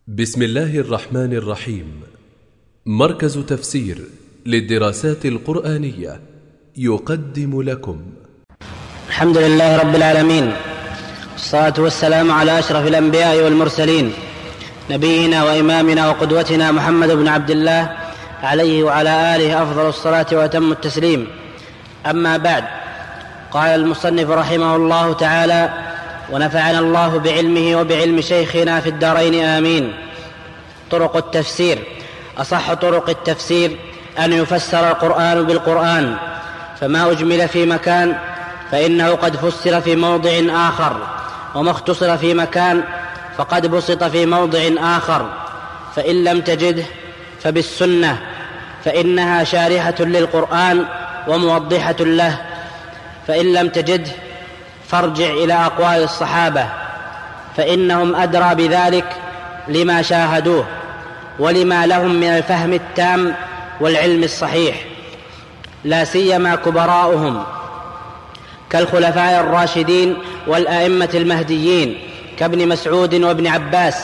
بسم الله الرحمن الرحيم. مركز تفسير للدراسات القرآنية يقدم لكم الحمد لله رب العالمين، والصلاة والسلام على أشرف الأنبياء والمرسلين، نبينا وإمامنا وقدوتنا محمد بن عبد الله عليه وعلى آله أفضل الصلاة وأتم التسليم. أما بعد، قال المصنف رحمه الله تعالى: ونفعنا الله بعلمه وبعلم شيخنا في الدارين آمين. طرق التفسير. أصح طرق التفسير أن يفسر القرآن بالقرآن، فما أجمل في مكان فإنه قد فسر في موضع آخر، وما اختصر في مكان فقد بسط في موضع آخر. فإن لم تجده فبالسنة، فإنها شارحة للقرآن وموضحة له. فإن لم تجده فارجع إلى أقوال الصحابة، فإنهم أدرى بذلك لما شاهدوه ولما لهم من الفهم التام والعلم الصحيح، لا سيما كبراؤهم كالخلفاء الراشدين والأئمة المهديين كابن مسعود وابن عباس.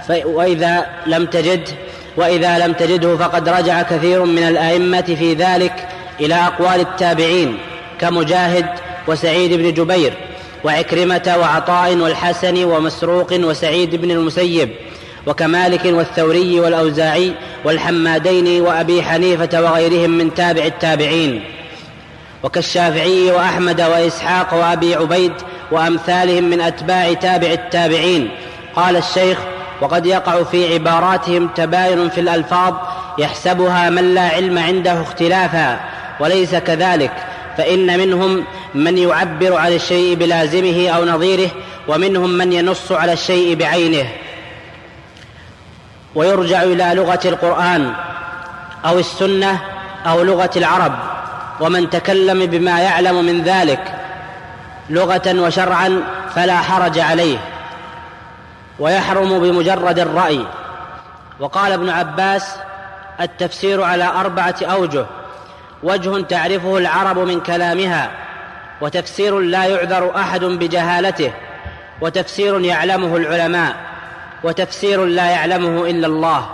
وإذا لم تجده فقد رجع كثير من الأئمة في ذلك إلى أقوال التابعين كمجاهد وسعيد بن جبير وعكرمة وعطاء والحسن ومسروق وسعيد بن المسيب وكمالك والثوري والأوزاعي والحمادين وأبي حنيفة وغيرهم من تابع التابعين، وكالشافعي وأحمد وإسحاق وأبي عبيد وأمثالهم من أتباع تابع التابعين. قال الشيخ: وقد يقع في عباراتهم تباين في الألفاظ يحسبها من لا علم عنده اختلافا، وليس كذلك، فإن منهم من يعبر عن الشيء بلازمه أو نظيره، ومنهم من ينص على الشيء بعينه. ويرجع إلى لغة القرآن أو السنة أو لغة العرب، ومن تكلم بما يعلم من ذلك لغة وشرعا فلا حرج عليه، ويحرم بمجرد الرأي. وقال ابن عباس: التفسير على 4 أوجه: وجه تعرفه العرب من كلامها، وتفسير لا يعذر أحد بجهالته، وتفسير يعلمه العلماء، وتفسير لا يعلمه إلا الله.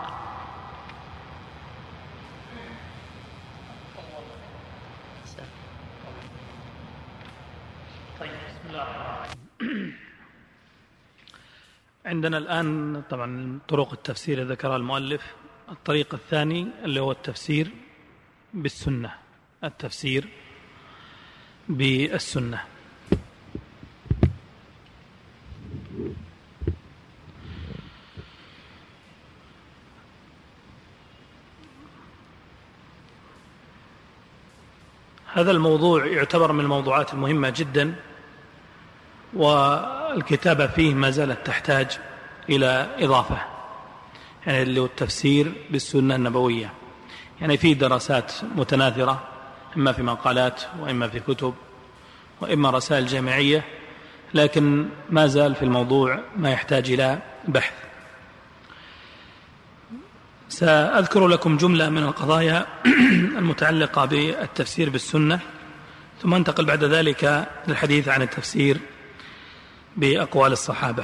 عندنا الآن طبعا طرق التفسير ذكرها المؤلف. الطريق الثاني اللي هو التفسير بالسنة، التفسير بالسنة. هذا الموضوع يعتبر من الموضوعات المهمة جدا، والكتابة فيه ما زالت تحتاج إلى إضافة، يعني اللي هو التفسير بالسنة النبوية. يعني في دراسات متناثرة، إما في مقالات وإما في كتب وإما رسائل جامعية، لكن ما زال في الموضوع ما يحتاج إلى بحث. سأذكر لكم جملة من القضايا المتعلقة بالتفسير بالسنة، ثم انتقل بعد ذلك للحديث عن التفسير بأقوال الصحابة.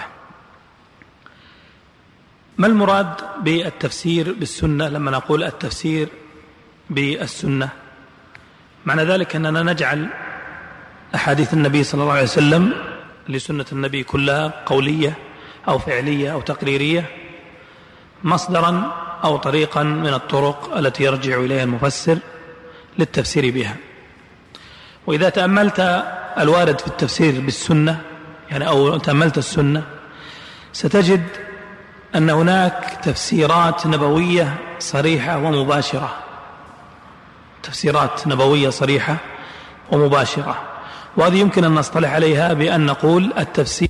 ما المراد بالتفسير بالسنة؟ لما نقول التفسير بالسنة، معنى ذلك أننا نجعل أحاديث النبي صلى الله عليه وسلم لسنة النبي كلها قولية أو فعلية أو تقريرية مصدرا أو طريقا من الطرق التي يرجع إليها المفسر للتفسير بها. وإذا تأملت الوارد في التفسير بالسنة، يعني أو تأملت السنة، ستجد أن هناك تفسيرات نبوية صريحة ومباشرة، تفسيرات نبوية صريحة ومباشرة، وهذه يمكن أن نصطلح عليها بأن نقول التفسير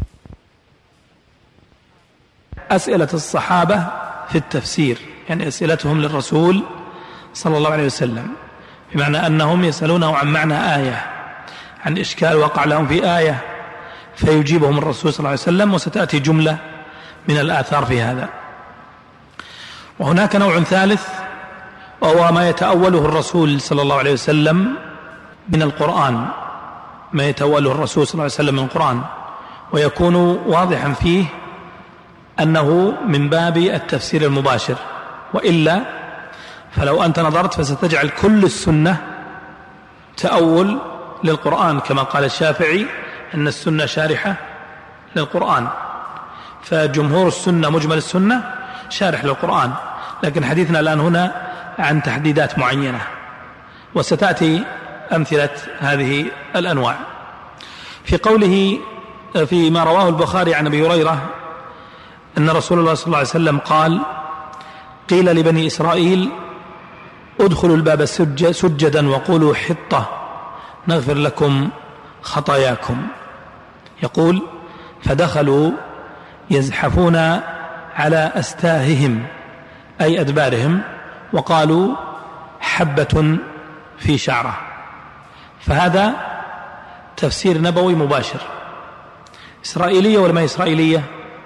أسئلة الصحابة في التفسير، يعني أسئلتهم للرسول صلى الله عليه وسلم، بمعنى أنهم يسألونه عن معنى آية، عن إشكال وقع لهم في آية، فيجيبهم الرسول صلى الله عليه وسلم، وستأتي جملة من الآثار في هذا. وهناك نوع ثالث، وهو ما يتأوله الرسول صلى الله عليه وسلم من القرآن، ما يتأوله الرسول صلى الله عليه وسلم من القرآن، ويكون واضحا فيه أنه من باب التفسير المباشر، وإلا فلو أنت نظرت فستجعل كل السنة تأول للقرآن، كما قال الشافعي أن السنة شارحة للقرآن، فجمهور السنة مجمل السنة شارح للقرآن. لكن حديثنا الآن هنا عن تحديدات معينة، وستأتي أمثلة هذه الأنواع. في قوله فيما رواه البخاري عن أبي هريرة أن رسول الله صلى الله عليه وسلم قال: قيل لبني إسرائيل ادخلوا الباب سجدا وقولوا حطة نغفر لكم خطاياكم. يقول: فدخلوا يزحفون على أستاههم أي أدبارهم، وقالوا حبة في شعره. فهذا تفسير نبوي مباشر. إسرائيلية ولا ما إسرائيلية؟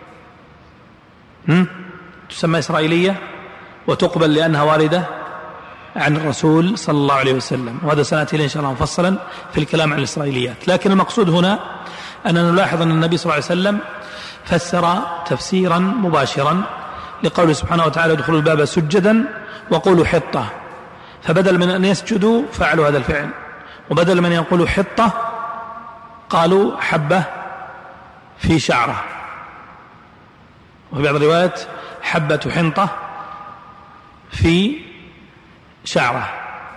تسمى إسرائيلية وتقبل لأنها واردة عن الرسول صلى الله عليه وسلم، وهذا سنأتي إن شاء الله مفصلا في الكلام عن الإسرائيليات. لكن المقصود هنا أننا نلاحظ أن النبي صلى الله عليه وسلم فسر تفسيرا مباشرا لقوله سبحانه وتعالى: ادخلوا الباب سجدا وقولوا حطة. فبدل من أن يسجدوا فعلوا هذا الفعل، وبدل من يقولوا حطة قالوا حبة في شعره، وفي بعض الروايات حبة حنطة في شعره.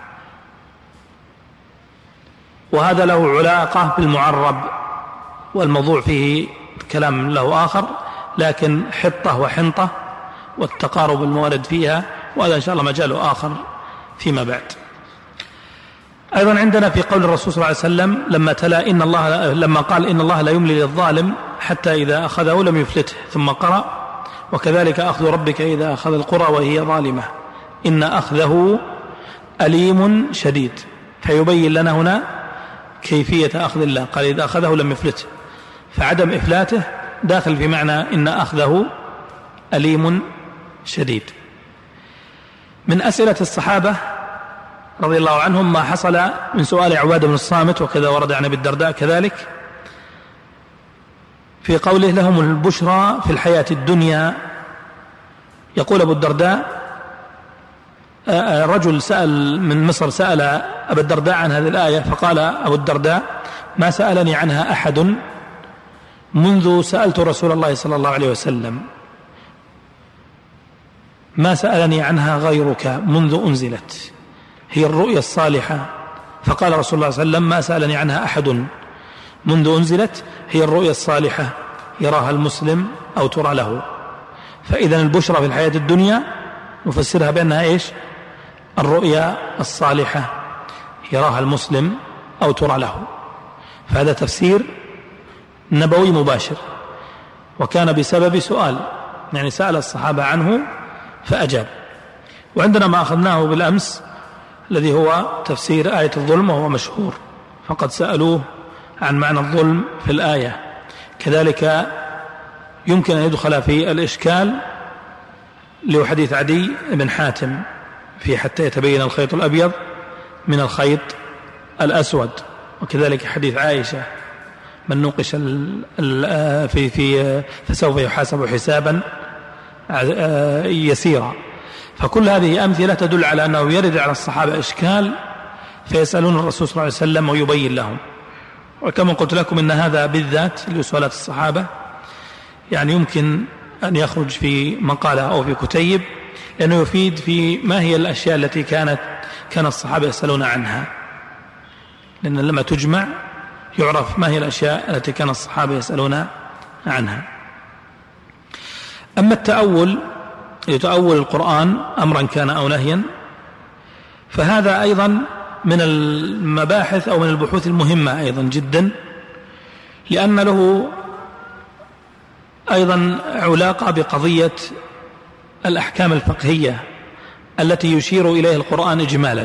وهذا له علاقة بالمعرب، والموضوع فيه كلام له آخر، لكن حطة وحنطة والتقارب الموارد فيها، وهذا إن شاء الله مجاله آخر فيما بعد. أيضا عندنا في قول الرسول صلى الله عليه وسلم لما قال: إن الله لا يملي للظالم حتى إذا أخذه لم يفلته، ثم قرأ: وكذلك أخذ ربك إذا أخذ القرى وهي ظالمة إن أخذه أليم شديد. فيبين لنا هنا كيفية أخذ الله، قال: إذا أخذه لم يفلته، فعدم إفلاته داخل في معنى إن أخذه أليم شديد. من أسئلة الصحابة رضي الله عنهم ما حصل من سؤال عبادة بن الصامت، وكذا ورد عن أبي الدرداء كذلك، في قوله: لهم البشرى في الحياة الدنيا. يقول أبو الدرداء: رجل سأل من مصر سأل أبو الدرداء عن هذه الآية، فقال أبو الدرداء: ما سألني عنها أحد منذ سألت رسول الله صلى الله عليه وسلم، ما سألني عنها غيرك منذ أنزلت، هي الرؤيا الصالحة. فقال رسول الله صلى الله عليه وسلم: ما سألني عنها أحد منذ أنزلت، هي الرؤيا الصالحة يراها المسلم أو ترى له. فإذا البشرى في الحياة الدنيا نفسرها بأنها إيش؟ الرؤيا الصالحة يراها المسلم أو ترى له. فهذا تفسير نبوي مباشر، وكان بسبب سؤال، يعني سأل الصحابة عنه فأجاب. وعندنا ما أخذناه بالأمس الذي هو تفسير آية الظلم، وهو مشهور، فقد سألوه عن معنى الظلم في الآية. كذلك يمكن أن يدخل في الإشكال لحديث عدي بن حاتم في حتى يتبين الخيط الأبيض من الخيط الأسود، وكذلك حديث عائشة: من نوقش فسوف يحاسب حسابا يسيرا. فكل هذه أمثلة تدل على أنه يرد على الصحابة إشكال فيسألون الرسول صلى الله عليه وسلم ويبين لهم. وكما قلت لكم إن هذا بالذات لسؤالات الصحابة يعني يمكن أن يخرج في مقالة أو في كتيب، لأنه يفيد في ما هي الأشياء التي كان الصحابة يسألون عنها، لأن لما تجمع يعرف ما هي الأشياء التي كان الصحابة يسألون عنها. أما التأول، يتأول القرآن أمرا كان أو نهيا، فهذا أيضا من المباحث أو من البحوث المهمة أيضا جدا، لأن له أيضا علاقة بقضية الأحكام الفقهية التي يشير إليها القرآن إجمالا.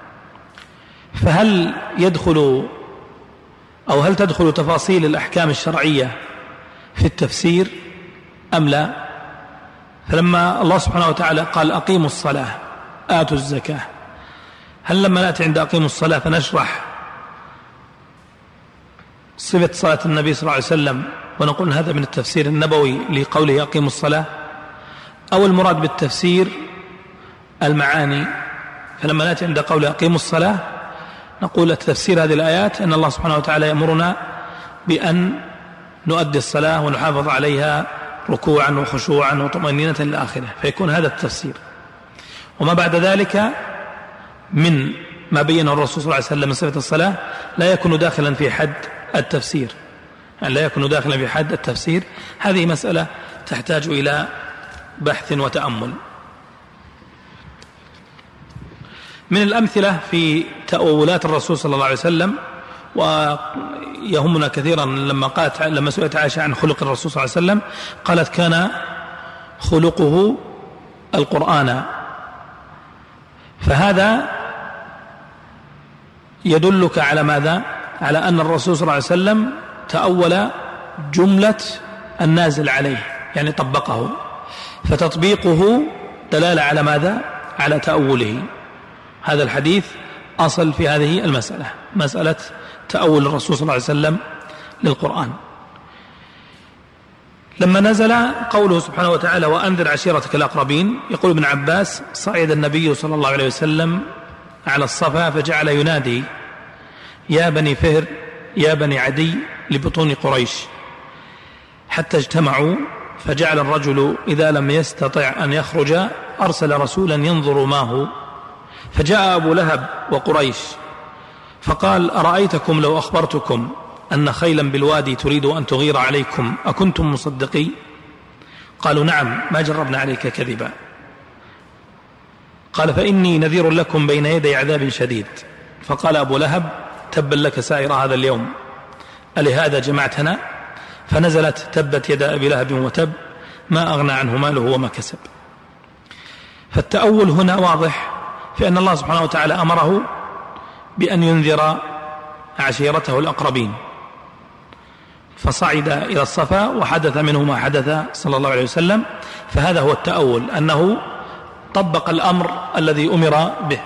فهل يدخل أو هل تدخل تفاصيل الأحكام الشرعية في التفسير أم لا؟ فلما الله سبحانه وتعالى قال: أقيموا الصلاة آتوا الزكاة، هل لما نأتي عند أقيموا الصلاة فنشرح صفة صلاة النبي صلى الله عليه وسلم ونقول هذا من التفسير النبوي لقوله أقيموا الصلاة، أو المراد بالتفسير المعاني؟ فلما نأتي عند قول أقيموا الصلاة نقول التفسير هذه الآيات أن الله سبحانه وتعالى يأمرنا بأن نؤدي الصلاة ونحافظ عليها ركوعا وخشوعا وطمأنينة إلى آخره، فيكون هذا التفسير. وما بعد ذلك من ما بينه الرسول صلى الله عليه وسلم من صفة الصلاة لا يكون داخلا في حد التفسير، يعني لا يكون داخلا في حد التفسير. هذه مسألة تحتاج إلى بحث وتأمل. من الأمثلة في تأولات الرسول صلى الله عليه وسلم، ويهمنا كثيرا لما سئلت عائشة عن خلق الرسول صلى الله عليه وسلم قالت كان خلقه القرآن، فهذا يدلك على ماذا؟ على أن الرسول صلى الله عليه وسلم تأول جملة النازل عليه، يعني طبقه، فتطبيقه دلالة على ماذا؟ على تأوله. هذا الحديث أصل في هذه المسألة، مسألة تأول الرسول صلى الله عليه وسلم للقرآن. لما نزل قوله سبحانه وتعالى وأنذر عشيرتك الأقربين، يقول ابن عباس صعد النبي صلى الله عليه وسلم على الصفا فجعل ينادي يا بني فهر يا بني عدي لبطون قريش حتى اجتمعوا، فجعل الرجل إذا لم يستطع أن يخرج أرسل رسولا ينظر ما هو، فجاء أبو لهب وقريش فقال أرأيتكم لو أخبرتكم أن خيلا بالوادي تريد أن تغير عليكم أكنتم مصدقي؟ قالوا نعم ما جربنا عليك كذبا. قال فإني نذير لكم بين يدي عذاب شديد. فقال أبو لهب تبا لك سائر هذا اليوم ألهذا جمعتنا؟ فنزلت تبت يد أبي لهب وتب ما أغنى عنه ماله وما كسب. فالتأول هنا واضح في أن الله سبحانه وتعالى أمره بأن ينذر عشيرته الأقربين، فصعد إلى الصفا وحدث منه ما حدث صلى الله عليه وسلم، فهذا هو التأول، أنه طبق الأمر الذي أمر به.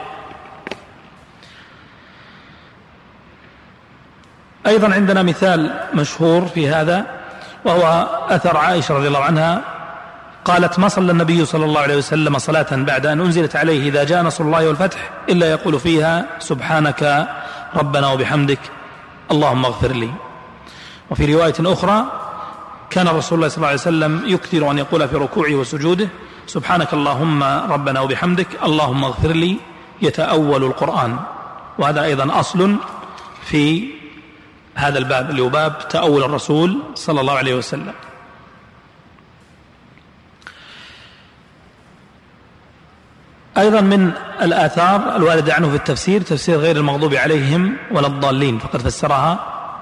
أيضا عندنا مثال مشهور في هذا، وهو أثر عائشة رضي الله عنها قالت ما صلى النبي صلى الله عليه وسلم صلاة بعد أن أنزلت عليه إذا جاء نصر الله والفتح إلا يقول فيها سبحانك ربنا وبحمدك اللهم اغفر لي. وفي رواية أخرى كان رسول الله صلى الله عليه وسلم يكثر أن يقول في ركوعه وسجوده سبحانك اللهم ربنا وبحمدك اللهم اغفر لي، يتأول القرآن. وهذا أيضا أصل في هذا الباب اللي هو باب تأول الرسول صلى الله عليه وسلم. أيضا من الآثار الواردة عنه في التفسير تفسير غير المغضوب عليهم ولا الضالين، فقد فسرها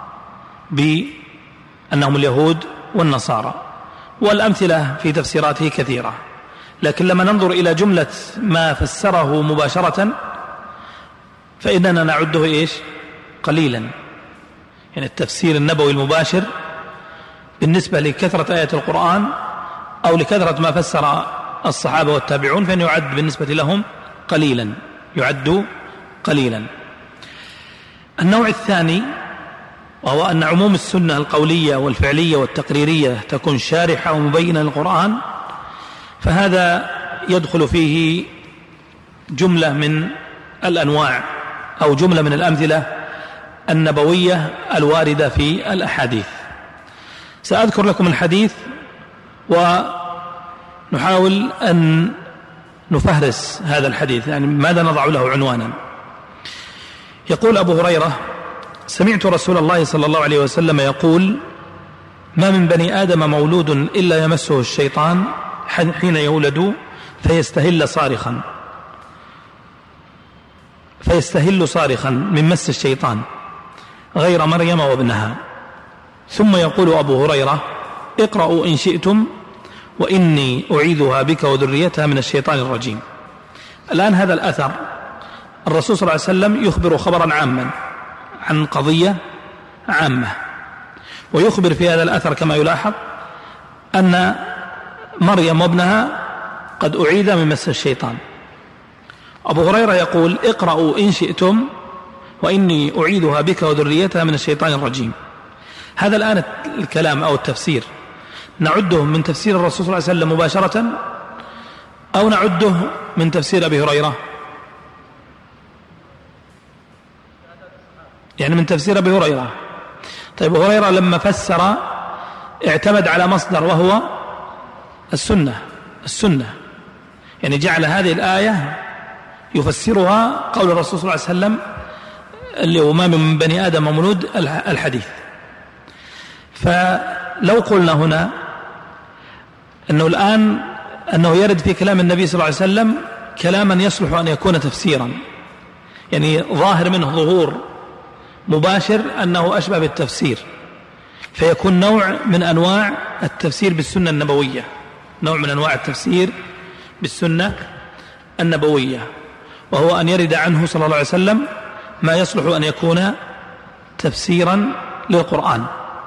بأنهم اليهود والنصارى، والأمثلة في تفسيراته كثيرة. لكن لما ننظر إلى جملة ما فسره مباشرة فإننا نعده إيش؟ قليلا، يعني التفسير النبوي المباشر بالنسبة لكثرة آيات القرآن أو لكثرة ما فسر الصحابة والتابعون فإنه يعد بالنسبة لهم قليلا، يعد قليلا. النوع الثاني وهو أن عموم السنة القولية والفعلية والتقريرية تكون شارحة ومبينة للقرآن، فهذا يدخل فيه جملة من الأنواع أو جملة من الأمثلة النبوية الواردة في الأحاديث. سأذكر لكم الحديث ونحاول أن نفهرس هذا الحديث، يعني ماذا نضع له عنوانا. يقول أبو هريرة سمعت رسول الله صلى الله عليه وسلم يقول ما من بني آدم مولود إلا يمسه الشيطان حين يولد فيستهل صارخا من مس الشيطان غير مريم وابنها. ثم يقول أبو هريرة اقرأوا إن شئتم وإني أعيذها بك وذريتها من الشيطان الرجيم. الآن هذا الأثر الرسول صلى الله عليه وسلم يخبر خبرا عاما عن قضية عامة، ويخبر في هذا الأثر كما يلاحظ أن مريم وابنها قد أعيذ من مس الشيطان. أبو هريرة يقول اقرأوا إن شئتم وإني أعيذها بك وذريتها من الشيطان الرجيم. هذا الآن الكلام أو التفسير نعده من تفسير الرسول صلى الله عليه وسلم مباشرة أو نعده من تفسير أبي هريرة؟ يعني من تفسير أبي هريرة. طيب أبو هريرة لما فسر اعتمد على مصدر وهو السنة، يعني جعل هذه الآية يفسرها قول الرسول صلى الله عليه وسلم اللي هو ما من بني آدم مولود الحديث. فلو قلنا هنا أنه يرد في كلام النبي صلى الله عليه وسلم كلاما يصلح أن يكون تفسيرا، يعني ظاهر منه ظهور مباشر أنه أشبه بالتفسير، فيكون نوع من أنواع التفسير بالسنة النبوية، نوع من أنواع التفسير بالسنة النبوية، وهو أن يرد عنه صلى الله عليه وسلم ما يصلح أن يكون تفسيرا للقرآن.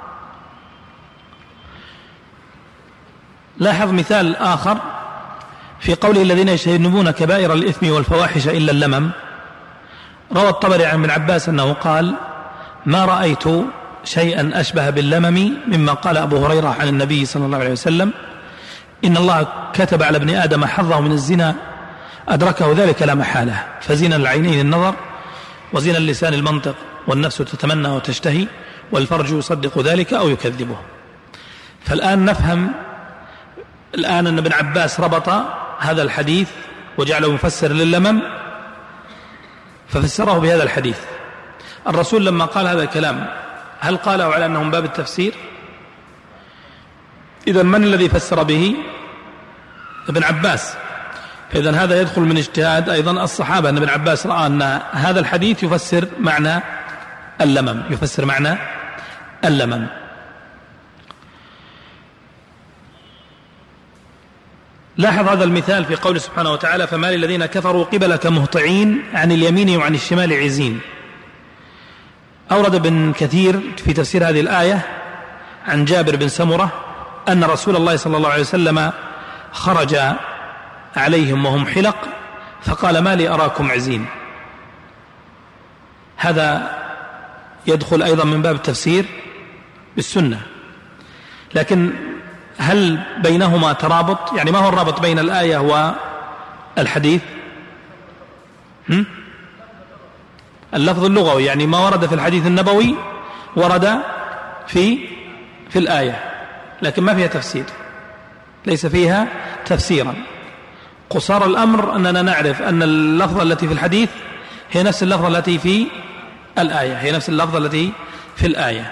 لاحظ مثال آخر في قوله الذين يجتنبون كبائر الإثم والفواحش إلا اللمم. روى الطبري عن ابن عباس أنه قال ما رأيت شيئا أشبه باللمم مما قال أبو هريرة عن النبي صلى الله عليه وسلم إن الله كتب على ابن آدم حظه من الزنا أدركه ذلك لا محالة، فزنا العينين النظر، وزنا اللسان المنطق، والنفس تتمنى وتشتهي، والفرج يصدق ذلك أو يكذبه. فالآن نفهم أن ابن عباس ربط هذا الحديث وجعله مفسر لللمم ففسره بهذا الحديث. الرسول لما قال هذا الكلام هل قاله على أنه من باب التفسير؟ إذن من الذي فسر به؟ ابن عباس. فإذن هذا يدخل من اجتهاد أيضا الصحابة، أن ابن عباس رأى أن هذا الحديث يفسر معنى اللمم. لاحظ هذا المثال في قول سبحانه وتعالى فما للذين كفروا قبلك مهطعين عن اليمين وعن الشمال عزين. أورد ابن كثير في تفسير هذه الآية عن جابر بن سمرة أن رسول الله صلى الله عليه وسلم خرج عليهم وهم حلق فقال ما لي أراكم عزين. هذا يدخل أيضا من باب التفسير بالسنة، لكن هل بينهما ترابط؟ يعني ما هو الرابط بين الآية والحديث؟ اللفظ اللغوي، يعني ما ورد في الحديث النبوي ورد في الآية، لكن ما فيها تفسير، ليس فيها تفسيرا. قصار الأمر أننا نعرف أن اللفظة التي في الحديث هي نفس اللفظة التي في الآية،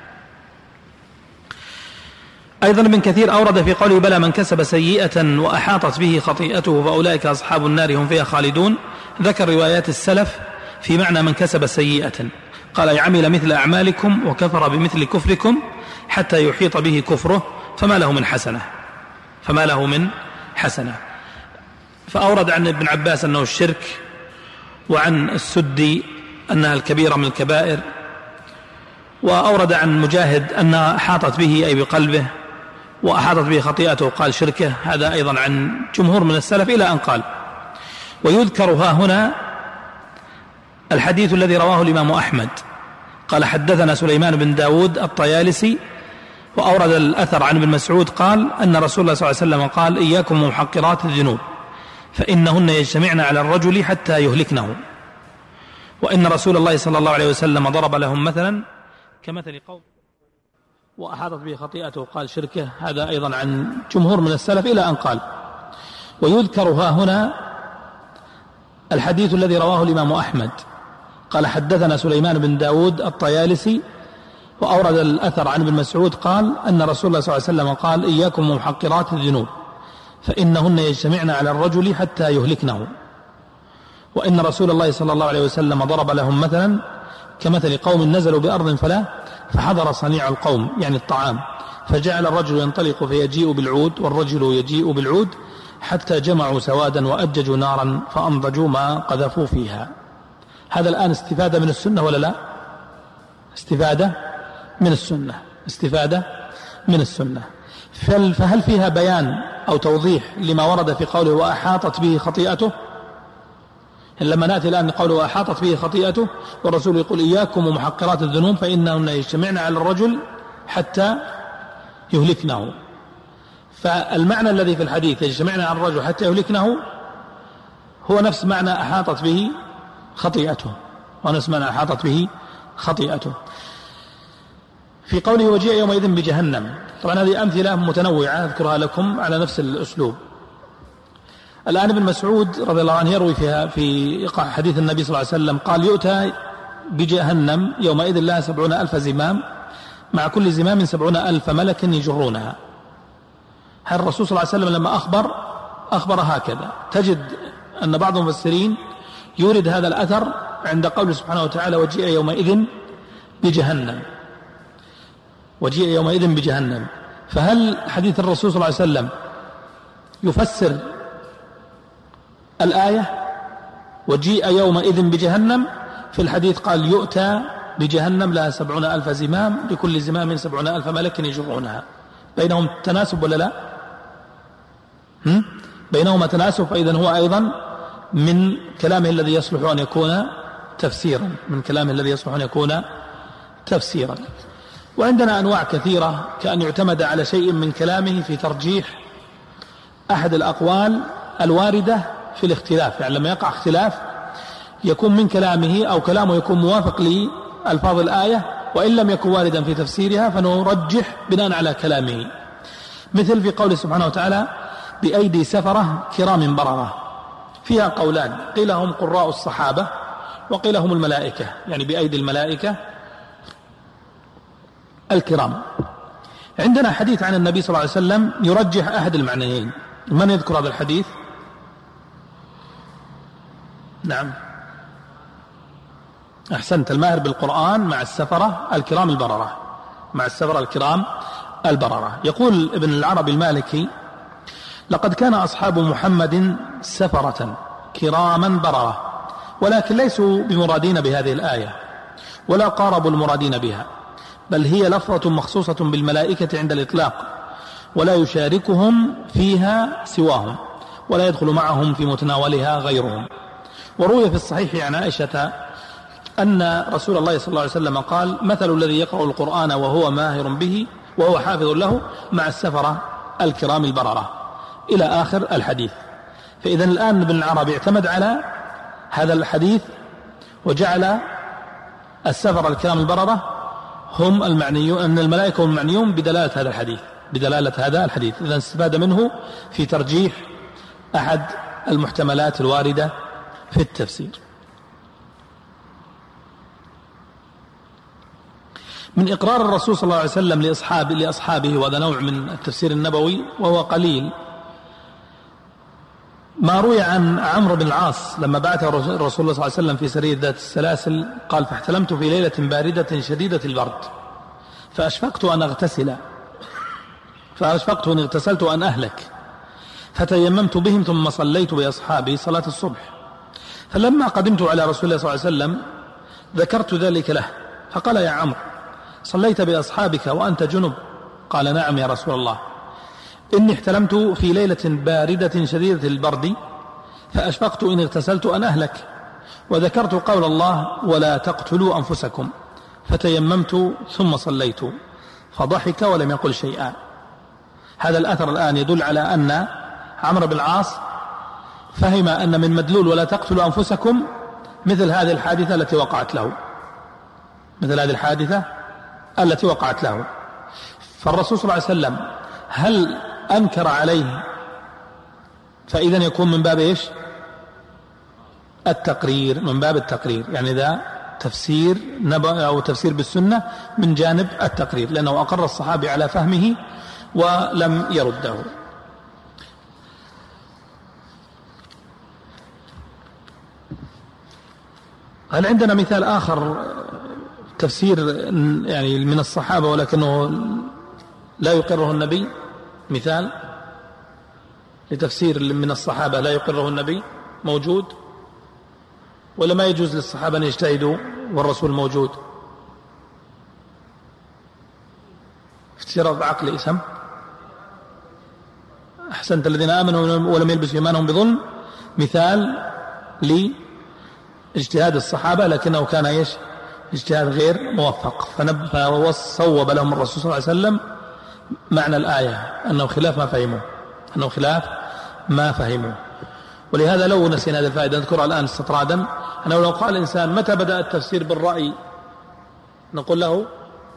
أيضا ابن كثير أورد في قوله بلى من كسب سيئة وأحاطت به خطيئته فأولئك أصحاب النار هم فيها خالدون. ذكر روايات السلف في معنى من كسب سيئة، قال عمل مثل أعمالكم وكفر بمثل كفركم حتى يحيط به كفره فما له من حسنة. فأورد عن ابن عباس أنه الشرك، وعن السدي أنها الكبيرة من الكبائر، وأورد عن مجاهد أنها أحاطت به أي بقلبه، وأحاطت به خطيئته قال شركه. هذا أيضا عن جمهور من السلف إلى أن قال. ويذكر ها هنا الحديث الذي رواه الإمام أحمد قال حدثنا سليمان بن داود الطيالسي، وأورد الأثر عن ابن مسعود قال أن رسول الله صلى الله عليه وسلم قال إياكم ومحقرات الذنوب فإنهن يجتمعن على الرجل حتى يهلكنه، وإن رسول الله صلى الله عليه وسلم ضرب لهم مثلا كمثل قوم وأحاطت به خطيئته قال شركه. هذا أيضا عن جمهور من السلف إلى أن قال. ويذكر ها هنا الحديث الذي رواه الإمام أحمد قال حدثنا سليمان بن داود الطيالسي، وأورد الأثر عن ابن مسعود قال أن رسول الله صلى الله عليه وسلم قال إياكم ومحقرات الذنوب فإنهن يجتمعن على الرجل حتى يهلكنه، وإن رسول الله صلى الله عليه وسلم ضرب لهم مثلا كمثل قوم نزلوا بأرض فحضر صنيع القوم يعني الطعام، فجعل الرجل ينطلق فيجيء بالعود والرجل يجيء بالعود حتى جمعوا سوادا وأججوا نارا فأنضجوا ما قذفوا فيها. هذا الآن استفادة من السنة ولا لا؟ استفادة من السنة. فهل فيها بيان أو توضيح لما ورد في قوله وأحاطت به خطيئته؟ لما نأتي الآن قوله وأحاطت به خطيئته والرسول يقول إياكم ومحقرات الذنوب فإنهن يجتمعن على الرجل حتى يهلكنه. فالمعنى الذي في الحديث يجتمعنا عن الرجل حتى يهلكنه هو نفس معنى أحاطت به خطيئته، ونفس معنى أحاطت به خطيئته. في قوله وجيء يومئذ بجهنم، طبعا هذه أمثلة متنوعة أذكرها لكم على نفس الأسلوب. الآن ابن مسعود رضي الله عنه يروي فيها في حديث النبي صلى الله عليه وسلم قال يؤتى بجهنم يومئذ لها 70,000 زمام، مع كل زمام 70,000 ملك يجرونها. هل الرسول صلى الله عليه وسلم لما أخبر هكذا؟ تجد أن بعض المفسرين يورد هذا الأثر عند قوله سبحانه وتعالى وجيء يومئذ بجهنم، وجيء يومئذ بجهنم. فهل حديث الرسول صلى الله عليه وسلم يفسر الآية وجيء يومئذ بجهنم؟ في الحديث قال يؤتى بجهنم لها 70,000 زمام، لكل زمام 70,000 ملك يجرونها. بينهم تناسب ولا لا؟ بينهما تناسب، فإذا هو أيضا من كلامه الذي يصلح أن يكون تفسيرا، من كلامه الذي يصلح أن يكون تفسيرا. وعندنا أنواع كثيرة كأن يعتمد على شيء من كلامه في ترجيح أحد الأقوال الواردة في الاختلاف، يعني لما يقع اختلاف يكون من كلامه أو كلامه يكون موافق لألفاظ الآية، وإن لم يكن واردا في تفسيرها فنرجح بناء على كلامه. مثل في قوله سبحانه وتعالى بأيدي سفرة كرام بررة، فيها قولان، قيل هم قراء الصحابة وقيل هم الملائكة، يعني بأيدي الملائكة الكرام. عندنا حديث عن النبي صلى الله عليه وسلم يرجح أحد المعنيين. من يذكر هذا الحديث؟ نعم أحسنت، الماهر بالقرآن مع السفرة الكرام البررة، مع السفرة الكرام البررة. يقول ابن العربي المالكي لقد كان أصحاب محمد سفرة كراما بررة، ولكن ليسوا بمرادين بهذه الآية ولا قاربوا المرادين بها، بل هي لفظة مخصوصة بالملائكة عند الإطلاق، ولا يشاركهم فيها سواهم، ولا يدخل معهم في متناولها غيرهم. وروي في الصحيح عن عائشة أن رسول الله صلى الله عليه وسلم قال مثل الذي يقرأ القرآن وهو ماهر به وهو حافظ له مع السفرة الكرام البررة، إلى آخر الحديث. فإذا الآن ابن العربي اعتمد على هذا الحديث وجعل السفرة الكرام البررة هم المعنيون، أن الملائكة هم المعنيون بدلالة هذا الحديث، بدلالة هذا الحديث. إذا استفاد منه في ترجيح أحد المحتملات الواردة في التفسير. من إقرار الرسول صلى الله عليه وسلم لأصحابه، وهذا نوع من التفسير النبوي وهو قليل، ما روي عن عمرو بن العاص لما بعثه الرسول صلى الله عليه وسلم في سرية ذات السلاسل قال فاحتلمت في ليلة باردة شديدة البرد فأشفقت أن اغتسلت أن أهلك، فتيممت بهم ثم صليت بأصحابي صلاة الصبح. فلما قدمت على رسول الله صلى الله عليه وسلم ذكرت ذلك له، فقال يا عمرو صليت بأصحابك وأنت جنب؟ قال نعم يا رسول الله، إني احتلمت في ليلة باردة شديدة البرد فأشفقت إن اغتسلت أن أهلك، وذكرت قول الله ولا تقتلوا أنفسكم، فتيممت ثم صليت. فضحك ولم يقل شيئا. هذا الأثر الآن يدل على أن عمرو بن العاص فهم أن من مدلول ولا تقتلوا أنفسكم مثل هذه الحادثة التي وقعت له، مثل هذه الحادثة التي وقعت له. فالرسول صلى الله عليه وسلم هل أنكر عليه؟ فإذن يكون من باب إيش؟ التقرير، من باب التقرير، يعني ذا تفسير أو تفسير بالسنة من جانب التقرير، لأنه أقر الصحابي على فهمه ولم يرده. هل عندنا مثال آخر تفسير يعني من الصحابة ولكنه لا يقره النبي؟ مثال لتفسير من الصحابة لا يقره النبي موجود؟ ولا ما يجوز للصحابة أن يجتهدوا والرسول موجود؟ افتراض عقلي اسم. أحسنت، الذين آمنوا ولم يلبسوا إيمانهم بظلم، مثال لاجتهاد الصحابة لكنه كان اجتهاد غير موفق، فصوب لهم الرسول صلى الله عليه وسلم معنى الآية أنه خلاف ما فهموا. ولهذا لو نسينا هذه الفائدة نذكرها الآن استطرادا، أنه لو قال الإنسان متى بدأ التفسير بالرأي نقول له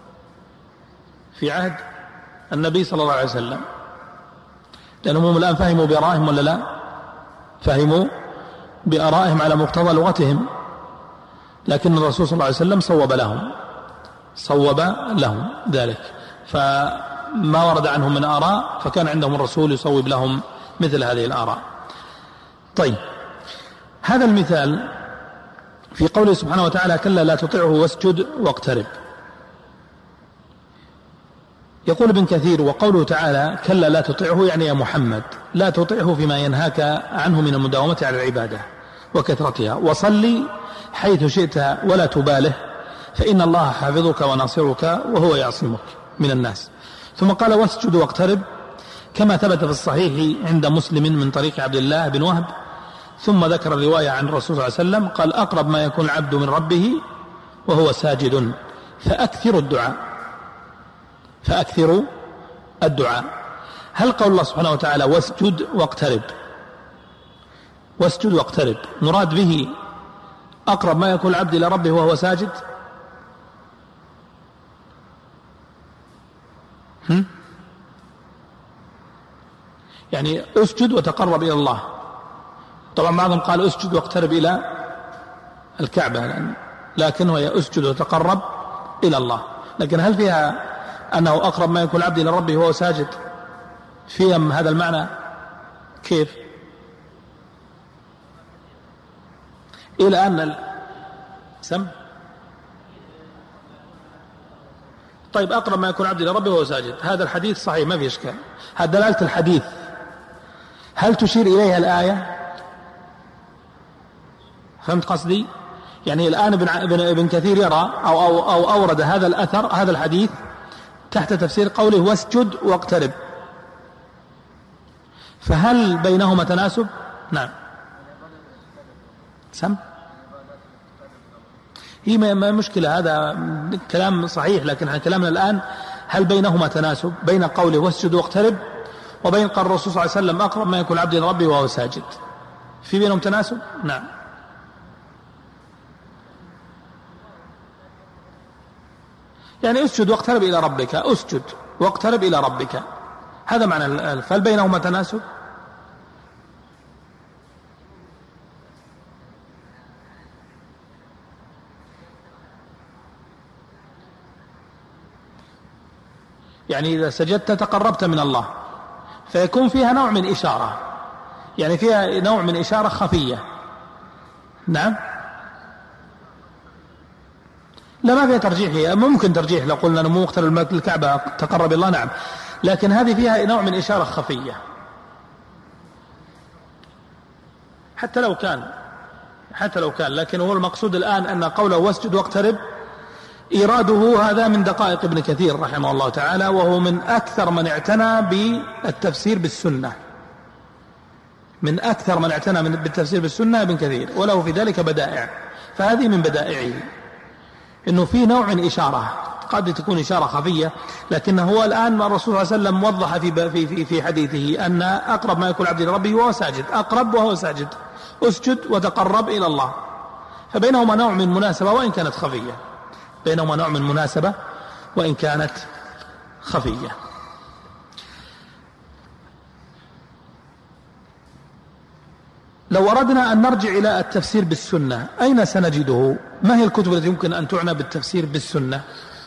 في عهد النبي صلى الله عليه وسلم، لأنهم الآن فهموا بآرائهم ولا لا؟ فهموا بآرائهم على مقتضى لغتهم، لكن الرسول صلى الله عليه وسلم صوب لهم ذلك، فما ورد عنهم من آراء فكان عندهم الرسول يصوب لهم مثل هذه الآراء. طيب، هذا المثال في قوله سبحانه وتعالى كلا لا تطعه واسجد واقترب. يقول ابن كثير وقوله تعالى كلا لا تطعه يعني يا محمد لا تطعه فيما ينهاك عنه من المداومة على العبادة وكثرتها، وصلي حيث شئت ولا تباله فإن الله حافظك وناصرك وهو يعصمك من الناس. ثم قال واسجد واقترب كما ثبت في الصحيح عند مسلم من طريق عبد الله بن وهب. ثم ذكر الرواية عن الرسول صلى الله عليه وسلم قال أقرب ما يكون العبد من ربه وهو ساجد فأكثروا الدعاء. هل قول الله سبحانه وتعالى واسجد واقترب مراد به أقرب ما يكون العبد إلى ربه وهو ساجد؟ يعني اسجد وتقرب إلى الله. طبعا بعضهم قال اسجد واقترب إلى الكعبة، لكن هي اسجد وتقرب إلى الله. لكن هل فيها أنه أقرب ما يكون العبد إلى ربه وهو ساجد؟ فيها هذا المعنى؟ كيف؟ إلى أن طيب، أقرب ما يكون العبد إلى ربه وهو ساجد، هذا الحديث صحيح ما في إشكال. هذا دلالة الحديث، هل تشير إليها الآية؟ فهمت قصدي؟ يعني الآن ابن كثير يرى أو أورد هذا الأثر هذا الحديث تحت تفسير قوله واسجد واقترب، فهل بينهما تناسب؟ نعم. هي ما مشكلة، هذا كلام صحيح، لكن كلامنا الآن هل بينهما تناسب بين قوله واسجد واقترب وبين قول الرسول صلى الله عليه وسلم أقرب ما يكون العبد إلى ربه وهو ساجد؟ في بينهم تناسب؟ نعم. يعني اسجد واقترب إلى ربك، اسجد واقترب إلى ربك، هذا معنى. فهل بينهما تناسب؟ يعني إذا سجدت تقربت من الله، فيكون فيها نوع من إشارة، يعني فيها نوع من إشارة خفية. نعم. لا، ما فيها ترجيح، ممكن ترجيح لو قلنا أنه مو مقترب الكعبة تقرب الله، نعم، لكن هذه فيها نوع من إشارة خفية حتى لو كان، لكن هو المقصود الآن أن قوله واسجد واقترب إيراده هذا من دقائق ابن كثير رحمه الله تعالى، وهو من أكثر من اعتنى بالتفسير بالسنة، بالتفسير بالسنة ابن كثير، وله في ذلك بدائع، فهذه من بدائعه إنه في نوع من إشارة قد تكون إشارة خفية، لكن هو الآن الرسول صلى الله عليه وسلم وضح في حديثه أن أقرب ما يكون العبد إلى ربه وهو ساجد، أقرب وهو ساجد، اسجد وتقرب إلى الله، فبينهما نوع من مناسبة وإن كانت خفية، لو أردنا أن نرجع إلى التفسير بالسنة أين سنجده؟ ما هي الكتب التي يمكن أن تعنى بالتفسير بالسنة؟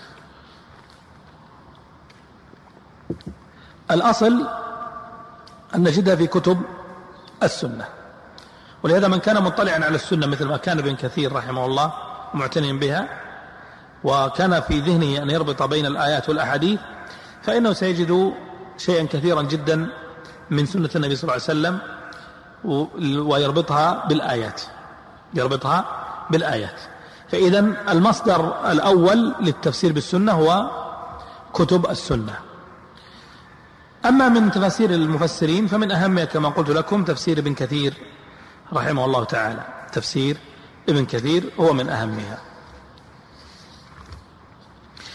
الأصل أن نجدها في كتب السنة، ولهذا من كان مطلعا على السنة مثل ما كان ابن كثير رحمه الله معتنيا بها، وكان في ذهنه أن يربط بين الآيات والأحاديث، فإنه سيجد شيئا كثيرا جدا من سنة النبي صلى الله عليه وسلم ويربطها بالآيات. فإذا المصدر الأول للتفسير بالسنة هو كتب السنة. أما من تفاسير المفسرين فمن أهمها كما قلت لكم تفسير ابن كثير رحمه الله تعالى، تفسير ابن كثير هو من أهمها.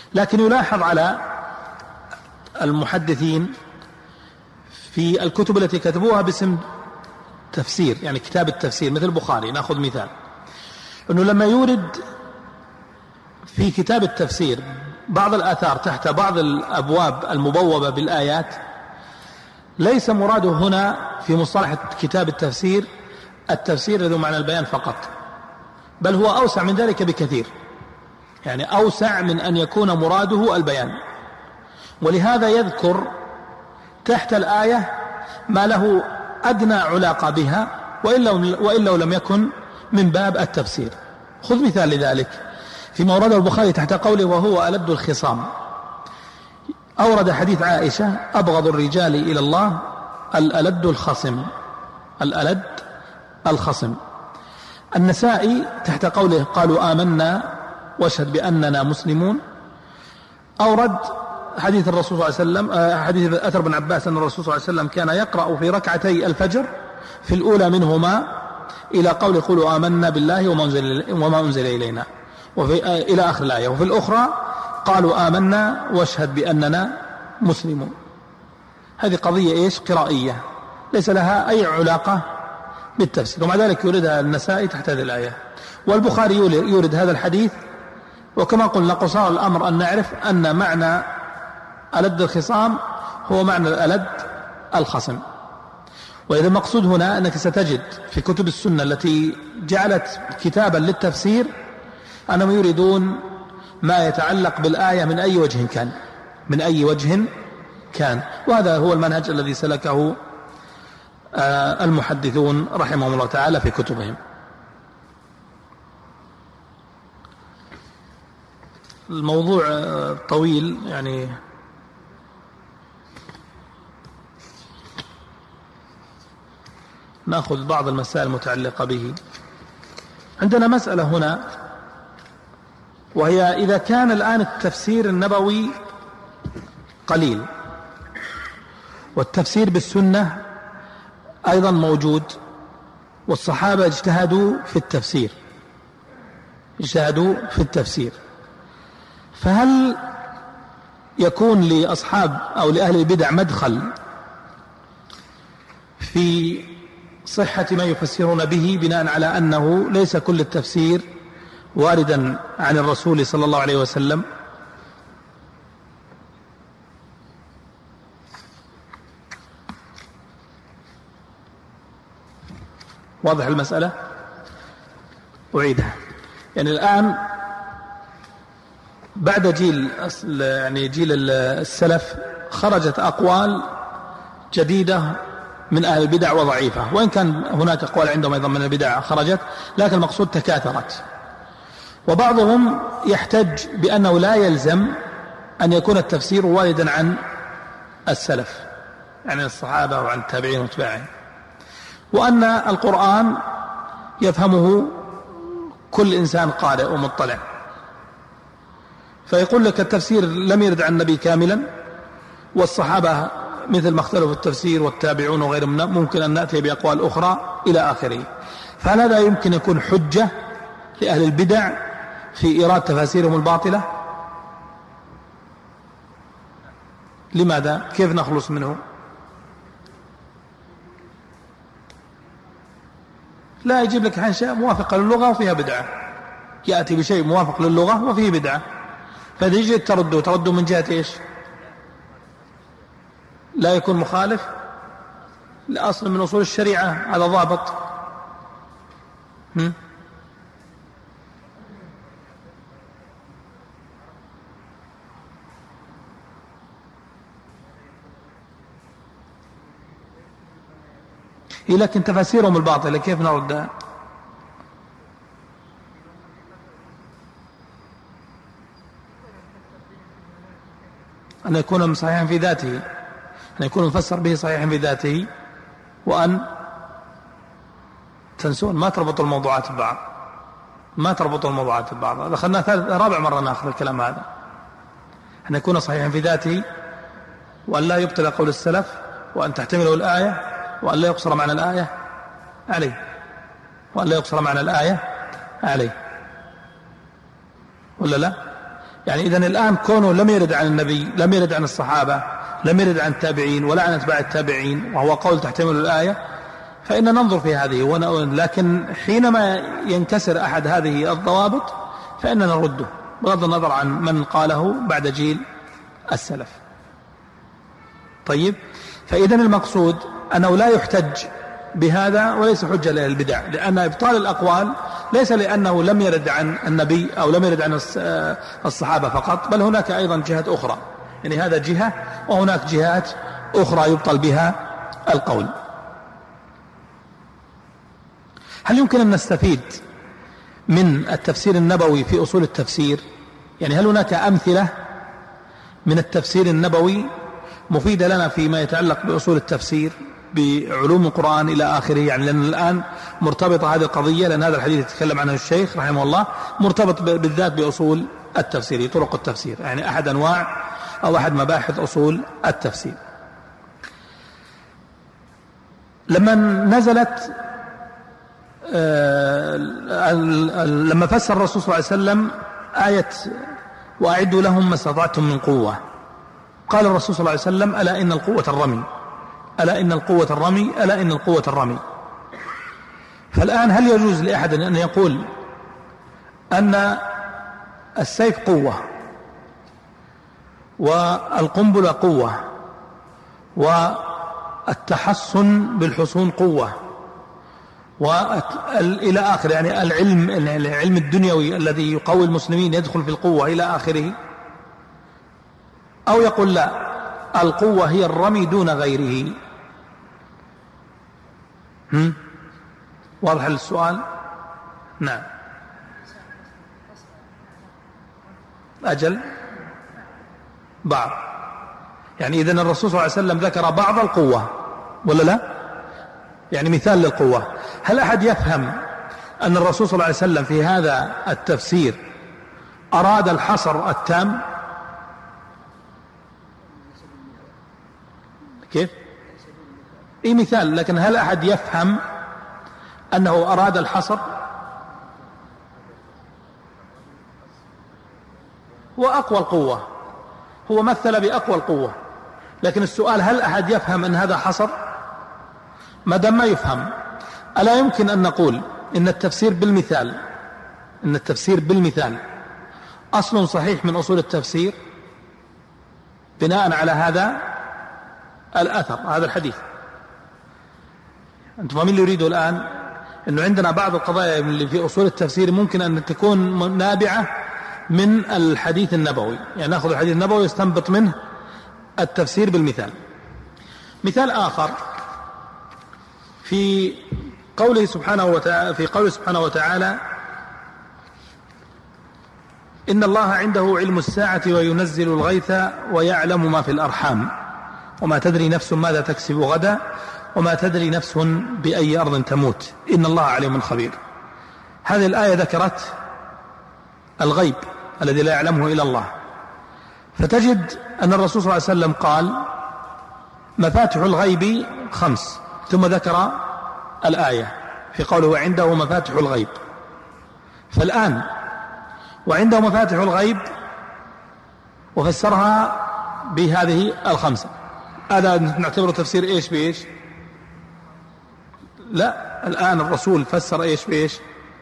لكن يلاحظ على المحدثين في الكتب التي كتبوها باسم تفسير، يعني كتاب التفسير، مثل البخاري نأخذ مثال، أنه لما يورد في كتاب التفسير بعض الآثار تحت بعض الأبواب المبوبة بالآيات، ليس مراده هنا في مصطلح كتاب التفسير التفسير ذو معنى البيان فقط، بل هو أوسع من ذلك بكثير، يعني أوسع من أن يكون مراده البيان. ولهذا يذكر تحت الآية ما له أدنى علاقة بها وإلا لم يكن من باب التفسير. خذ مثال لذلك فيما ورد البخاري تحت قوله وهو ألد الخصام، أورد حديث عائشة أبغض الرجال إلى الله الألد الخصم، الألد الخصم. النسائي تحت قوله قالوا آمنا واشهد بأننا مسلمون، أورد حديث الرسول صلى الله عليه وسلم، حديث أثر بن عباس أن الرسول صلى الله عليه وسلم كان يقرأ في ركعتي الفجر في الأولى منهما إلى قول قولوا آمنا بالله وما أنزل إلينا إلى آخر الآية، وفي الأخرى قالوا آمنا واشهد بأننا مسلمون. هذه قضية قرائية ليس لها أي علاقة بالتفسير، ومع ذلك يوردها النسائي تحت هذه الآية. والبخاري يورد هذا الحديث، وكما قلنا قصار الأمر أن نعرف أن معنى ألد الخصام هو معنى الألد الخصم. وإذا المقصود هنا أنك ستجد في كتب السنة التي جعلت كتابا للتفسير أنهم يريدون ما يتعلق بالآية من أي وجه كان، من أي وجه كان، وهذا هو المنهج الذي سلكه المحدثون رحمهم الله تعالى في كتبهم. الموضوع طويل، يعني نأخذ بعض المسائل المتعلقة به. عندنا مسألة هنا، وهي إذا كان الآن التفسير النبوي قليل والتفسير بالسنة أيضا موجود، والصحابة اجتهدوا في التفسير، فهل يكون لأصحاب أو لأهل البدع مدخل في صحة ما يفسرون به بناء على أنه ليس كل التفسير واردا عن الرسول صلى الله عليه وسلم؟ واضح المسألة؟ أعيدها. يعني الآن بعد جيل السلف خرجت أقوال جديدة من أهل البدع وضعيفة، وإن كان هناك أقوال عندهم أيضا من البدع خرجت، لكن المقصود تكاثرت. وبعضهم يحتج بأنه لا يلزم أن يكون التفسير واردا عن السلف، يعني الصحابة وعن التابعين واتباعهم، وأن القرآن يفهمه كل إنسان قارئ ومطلع. فيقول لك التفسير لم يرد عن النبي كاملا، والصحابة مثل ما اختلفوا التفسير والتابعون وغيرهم ممكن أن نأتي بأقوال أخرى إلى آخره. فهل هذا يمكن يكون حجة لأهل البدع في إيراد تفاسيرهم الباطلة؟ لماذا؟ كيف نخلص منه؟ لا، يجيب لك حاشية موافقة للغة وفيها بدعة، يأتي بشيء موافق للغة وفيه بدعة، فإذا يجي تردوا من جهة إيش؟ لا يكون مخالف لأصل من أصول الشريعة، هذا ضابط. لكن تفاسيرهم الباطلة كيف نردها؟ أن يكون صحيحا في ذاته، أن يكون مفسر به صحيحا في ذاته، وأن تنسون ما تربط الموضوعات ببعض، هذا خلنا رابع مرة نأخذ الكلام هذا، أن يكون صحيحا في ذاته، وأن لا يبطل قول السلف، وأن تحتمله الآية، وأن لا يقصر معنى الآية عليه، ولا لا؟ يعني إذن الآن كونه لم يرد عن النبي، لم يرد عن الصحابة، لم يرد عن التابعين ولا عن أتباع التابعين، وهو قول تحتمل الآية، فإن ننظر في هذه. لكن حينما ينكسر أحد هذه الضوابط فإننا نرده بغض النظر عن من قاله بعد جيل السلف. طيب، فإذن المقصود أنه لا يحتج بهذا وليس حجة للبدع، لأن إبطال الأقوال ليس لأنه لم يرد عن النبي أو لم يرد عن الصحابة فقط، بل هناك أيضا جهات أخرى، يعني هذا جهة وهناك جهات أخرى يبطل بها القول. هل يمكن أن نستفيد من التفسير النبوي في أصول التفسير؟ يعني هل هناك أمثلة من التفسير النبوي مفيدة لنا فيما يتعلق بأصول التفسير بعلوم القرآن إلى آخره؟ يعني لأن الآن مرتبطة هذه القضية، لأن هذا الحديث يتكلم عنه الشيخ رحمه الله مرتبط بالذات بأصول التفسير، طرق التفسير، يعني أحد أنواع أو أحد مباحث أصول التفسير. لما نزلت لما فسر الرسول صلى الله عليه وسلم آية وأعدوا لهم ما استطعتم من قوة، قال الرسول صلى الله عليه وسلم: ألا إن القوة الرمي، ألا إن القوة الرمي، ألا إن القوة الرمي. فالآن هل يجوز لأحد أن يقول أن السيف قوة والقنبلة قوة والتحصن بالحصون قوة وإلى آخر، يعني العلم الدنيوي الذي يقوي المسلمين يدخل في القوة إلى آخره؟ أو يقول لا، القوة هي الرمي دون غيره؟ واضح السؤال؟ نعم. أجل بعض، يعني إذن الرسول صلى الله عليه وسلم ذكر بعض القوة ولا لا؟ يعني مثال للقوة. هل أحد يفهم أن الرسول صلى الله عليه وسلم في هذا التفسير أراد الحصر التام؟ كيف؟ أي مثال، لكن هل أحد يفهم أنه أراد الحصر؟ وأقوى القوة، هو مثل بأقوى القوة، لكن السؤال هل أحد يفهم أن هذا حصر؟ ما دام ما يفهم، ألا يمكن أن نقول إن التفسير بالمثال، إن التفسير بالمثال أصل صحيح من أصول التفسير بناء على هذا الأثر، هذا الحديث؟ أنتم فاهمين اللي يريده الآن؟ أنه عندنا بعض القضايا اللي في أصول التفسير ممكن أن تكون نابعة من الحديث النبوي، يعني نأخذ الحديث النبوي يستنبط منه التفسير بالمثال. مثال آخر في قوله سبحانه وتعالى: إن الله عنده علم الساعة وينزل الغيث ويعلم ما في الأرحام وما تدري نفس ماذا تكسب غدا وما تدري نفس بأي أرض تموت إن الله عليم خبير. هذه الآية ذكرت الغيب الذي لا يعلمه إلا الله، فتجد أن الرسول صلى الله عليه وسلم قال: مفاتح الغيب 5، ثم ذكر الآية في قوله: وعنده مفاتح الغيب. فالآن وعنده مفاتح الغيب وفسرها بهذه 5، هذا نعتبره تفسير إيش بإيش؟ لا، الآن الرسول فسر إيش بإيش؟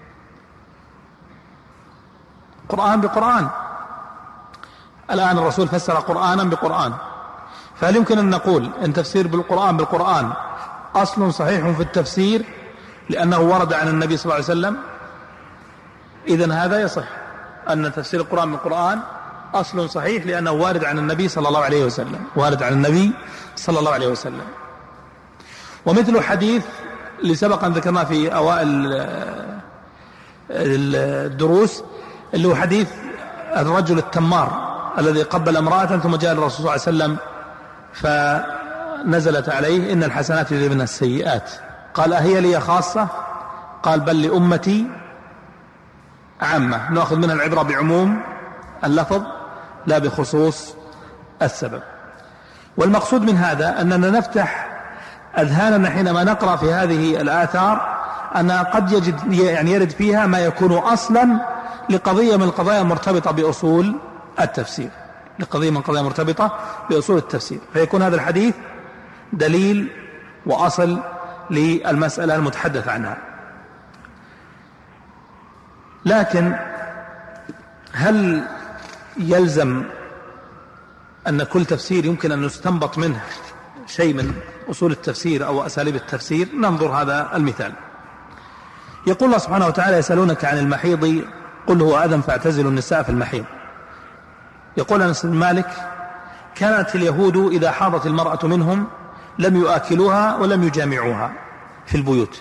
قرآن بقرآن. الآن الرسول فسر قرآنا بقرآن، فهل يمكن أن نقول أن تفسير بالقرآن بالقرآن أصل صحيح في التفسير لأنه ورد عن النبي صلى الله عليه وسلم؟ إذن هذا يصح أن تفسير القرآن بالقرآن أصل صحيح لأنه وارد عن النبي صلى الله عليه وسلم، وارد عن النبي صلى الله عليه وسلم. ومثل حديث اللي سبق أن ذكرناه في أوائل الدروس، اللي هو حديث الرجل التمار الذي قبل امرأة ثم جاء الرسول صلى الله عليه وسلم فنزلت عليه: إن الحسنات يذهبن السيئات. قال: أهي لي خاصة؟ قال: بل لأمتي عامة. نأخذ منها العبرة بعموم اللفظ لا بخصوص السبب. والمقصود من هذا أننا نفتح أذهاننا حينما نقرأ في هذه الآثار أن قد يرد فيها ما يكون أصلا لقضية من القضايا المرتبطة بأصول التفسير، لقضية من قضايا مرتبطة بأصول التفسير، فيكون هذا الحديث دليل وأصل للمسألة المتحدث عنها. لكن هل يلزم أن كل تفسير يمكن أن يستنبط منه شيء من أصول التفسير أو أساليب التفسير؟ ننظر هذا المثال. يقول الله سبحانه وتعالى: يسألونك عن المحيض قل هو أذى فاعتزلوا النساء في المحيض. يقول أنس بن مالك: كانت اليهود إذا حاضت المرأة منهم لم يؤكلوها ولم يجامعوها في البيوت،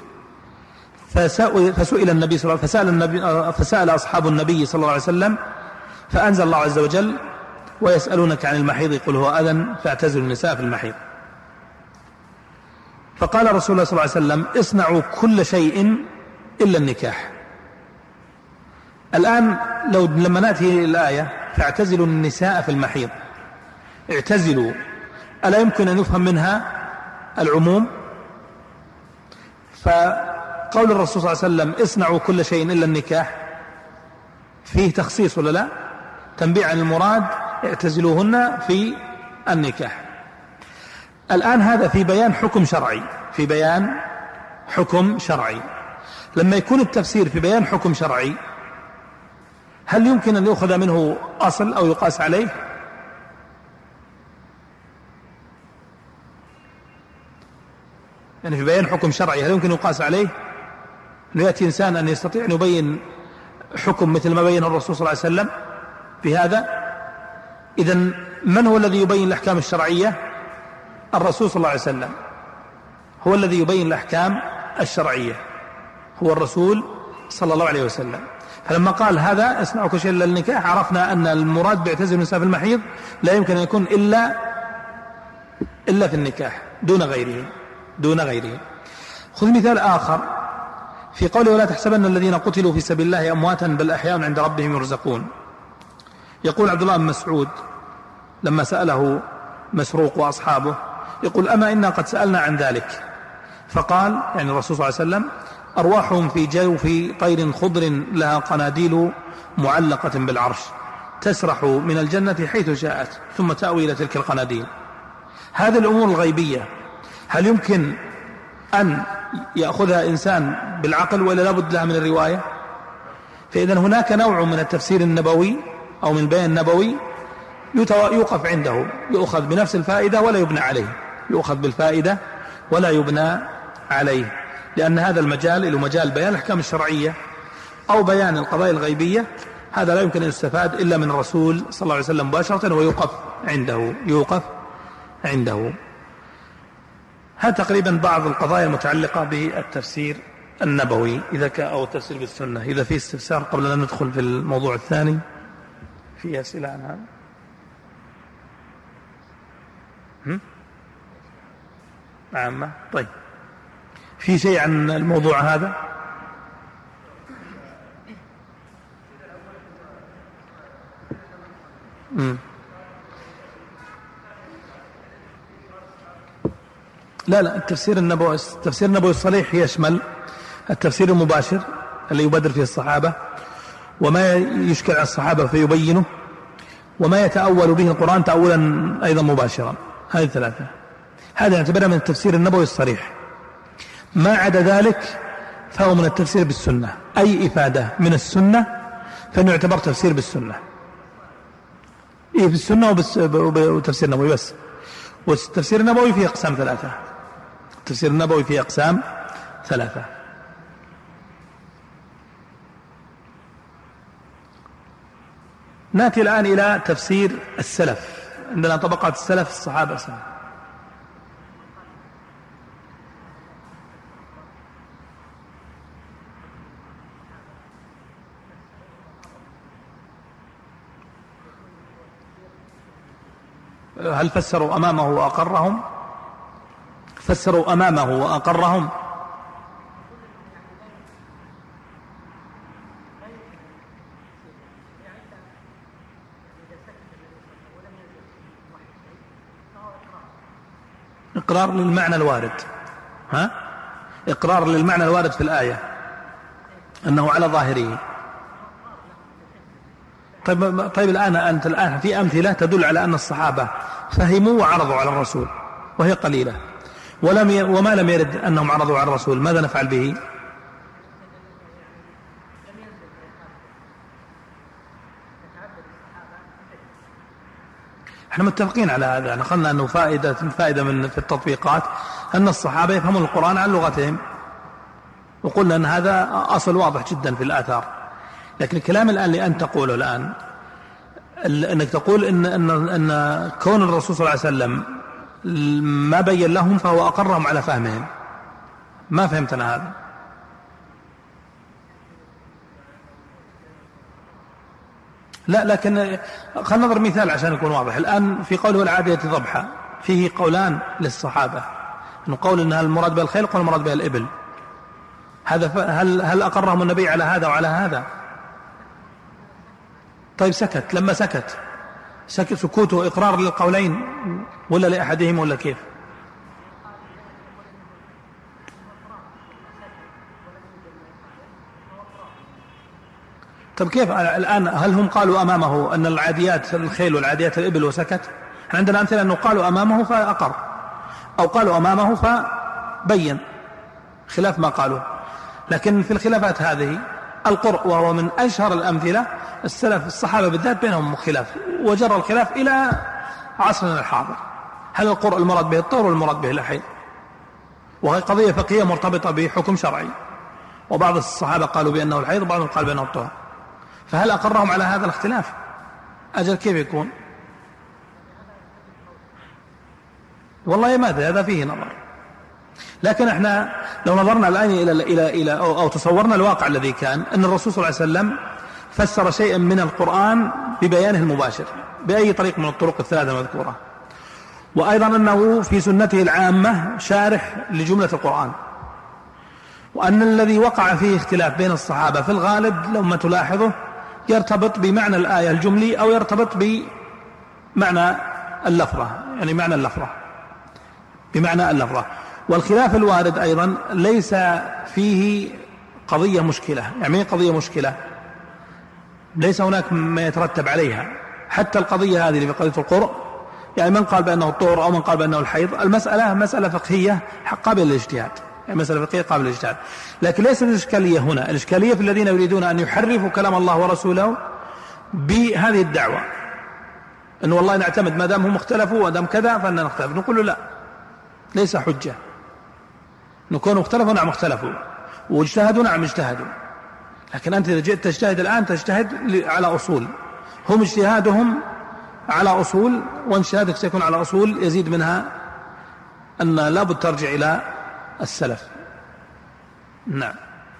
فسئل النبي صلى الله عليه وسلم، فسأل أصحاب النبي صلى الله عليه وسلم، فأنزل الله عز وجل: ويسألونك عن المحيض قل هو أذى فاعتزلوا النساء في المحيض. فقال رسول الله صلى الله عليه وسلم: اصنعوا كل شيء إلا النكاح. الآن لما نأتي الآية فاعتزلوا النساء في المحيض، اعتزلوا، ألا يمكن أن يفهم منها العموم؟ فقول الرسول صلى الله عليه وسلم اصنعوا كل شيء إلا النكاح فيه تخصيص ولا لا؟ تنبيه عن المراد اعتزلوهن في النكاح. الآن هذا في بيان حكم شرعي، في بيان حكم شرعي. لما يكون التفسير في بيان حكم شرعي، هل يمكن أن يأخذ منه أصل أو يقاس عليه؟ يعني في بيان حكم شرعي هل يمكن يقاس عليه؟ أن يأتي إنسان أن يستطيع أن يبين حكم مثل ما بين الرسول صلى الله عليه وسلم في هذا؟ إذن من هو الذي يبين الأحكام الشرعية؟ الرسول صلى الله عليه وسلم هو الذي يبين الأحكام الشرعية، هو الرسول صلى الله عليه وسلم. فلما قال هذا اصنعوا كل شيء إلا النكاح، عرفنا أن المراد باعتزال النساء في المحيض لا يمكن أن يكون إلا في النكاح دون غيره. خذ مثال آخر في قوله: ولا تحسبن الذين قتلوا في سبيل الله أمواتا بل أحياء عند ربهم يرزقون. يقول عبد الله بن مسعود لما سأله مسروق وأصحابه، يقول: أما إنا قد سألنا عن ذلك، فقال يعني الرسول صلى الله عليه وسلم: أرواحهم في جوف طير خضر لها قناديل معلقة بالعرش تسرح من الجنة حيث شاءت ثم تأوي إلى تلك القناديل. هذه الأمور الغيبية هل يمكن أن يأخذها إنسان بالعقل ولا لابد لها من الرواية؟ فإذا هناك نوع من التفسير النبوي أو من البيان النبوي يوقف عنده، يؤخذ بنفس الفائدة ولا يبنى عليه، يؤخذ بالفائدة ولا يبنى عليه، لأن هذا المجال له مجال بيان الأحكام الشرعية أو بيان القضايا الغيبية، هذا لا يمكن أن يستفاد إلا من الرسول صلى الله عليه وسلم مباشرة ويوقف عنده. هذا تقريبا بعض القضايا المتعلقة بالتفسير النبوي أو التفسير بالسنة. إذا في استفسار قبل أن ندخل في الموضوع الثاني، في أسئلة عن هذا؟ عامة؟ طيب، في شيء عن الموضوع هذا؟ لا، التفسير النبوي الصريح يشمل التفسير المباشر اللي يبادر فيه الصحابة، وما يشكل على الصحابة فيبينه، وما يتأول به القرآن تأولا أيضا مباشرا. هذه ثلاثة، هذا نعتبرها من التفسير النبوي الصريح. ما عدا ذلك فهو من التفسير بالسنة، أي إفادة من السنة فإنه يعتبر تفسير بالسنة. بالسنة وتفسير النبوي بس. والتفسير النبوي فيه أقسام ثلاثة، التفسير النبوي فيه أقسام ثلاثة. نأتي الآن إلى تفسير السلف. عندنا طبقات السلف الصحابة سنة. هل فسروا أمامه وأقرهم؟ فسروا أمامه وأقرهم؟ إقرار للمعنى الوارد، إقرار للمعنى الوارد في الآية أنه على ظاهره. طيب أنت الآن في أمثلة تدل على أن الصحابة فهموا وعرضوا على الرسول وهي قليلة، وما لم يرد أنهم عرضوا على الرسول، ماذا نفعل به؟ احنا متفقين على هذا. قلنا أنه فائدة من في التطبيقات أن الصحابة يفهمون القرآن على لغتهم، وقلنا أن هذا أصل واضح جدا في الآثار. لكن الكلام الآن اللي أنت تقوله الآن، أنك تقول إن كون الرسول صلى الله عليه وسلم ما بين لهم فهو أقرهم على فهمهم، ما فهمتنا هذا. لا، لكن خلينا نضرب مثال عشان يكون واضح. الآن في قوله العادية ضبحا فيه قولان للصحابة، إنه قول إنها المراد بها الخيل، قول المراد بها الإبل. هذا هل أقرهم النبي على هذا وعلى هذا؟ طيب سكت، لما سكت سكوته إقرار للقولين ولا لأحدهم ولا كيف؟ طيب كيف الآن؟ هل هم قالوا أمامه أن العاديات الخيل والعاديات الإبل وسكت؟ عندنا أمثلة أنه قالوا أمامه فأقر، أو قالوا أمامه فبين خلاف ما قالوا. لكن في الخلافات هذه القرء، وهو من أشهر الأمثلة، السلف الصحابة بالذات بينهم خلاف، وجرى الخلاف إلى عصرنا الحاضر. هل القرء المراد به الطهر والمراد به الحيض؟ وهي قضية فقهية مرتبطة بحكم شرعي، وبعض الصحابة قالوا بأنه الحيض وبعضهم قال بأنه الطهر. فهل أقرهم على هذا الاختلاف؟ أجل كيف يكون؟ والله ماذا، هذا فيه نظر. لكن احنا لو نظرنا الآن إلى أو تصورنا الواقع الذي كان، أن الرسول صلى الله عليه وسلم فسر شيئا من القرآن ببيانه المباشر بأي طريق من الطرق الثلاثة المذكورة، وأيضا أنه في سنته العامة شارح لجملة القرآن، وأن الذي وقع فيه اختلاف بين الصحابة في الغالب لما تلاحظه يرتبط بمعنى الآية الجملي أو يرتبط بمعنى اللفظة، يعني معنى اللفظة بمعنى اللفظة. والخلاف الوارد أيضا ليس فيه قضية مشكلة، يعني قضية مشكلة ليس هناك ما يترتب عليها. حتى القضية هذه اللي في قضية القرء، يعني من قال بأنه الطهر أو من قال بأنه الحيض، المسألة مسألة فقهية قابلة للاجتهاد، يعني مسألة فقهية قابلة للاجتهاد. لكن ليس الإشكالية هنا، الإشكالية في الذين يريدون أن يحرفوا كلام الله ورسوله بهذه الدعوة، أن والله نعتمد ما دام هم اختلفوا ودام كذا فإننا نختلف. نقول له لا، ليس حجة. نكون اختلفوا نعم اختلفوا، واجتهدوا نعم اجتهدوا، لكن أنت إذا جئت تجتهد الآن تجتهد على أصول، هم اجتهادهم على أصول، واجتهادك سيكون على أصول يزيد منها أن لابد ترجع إلى السلف. نعم.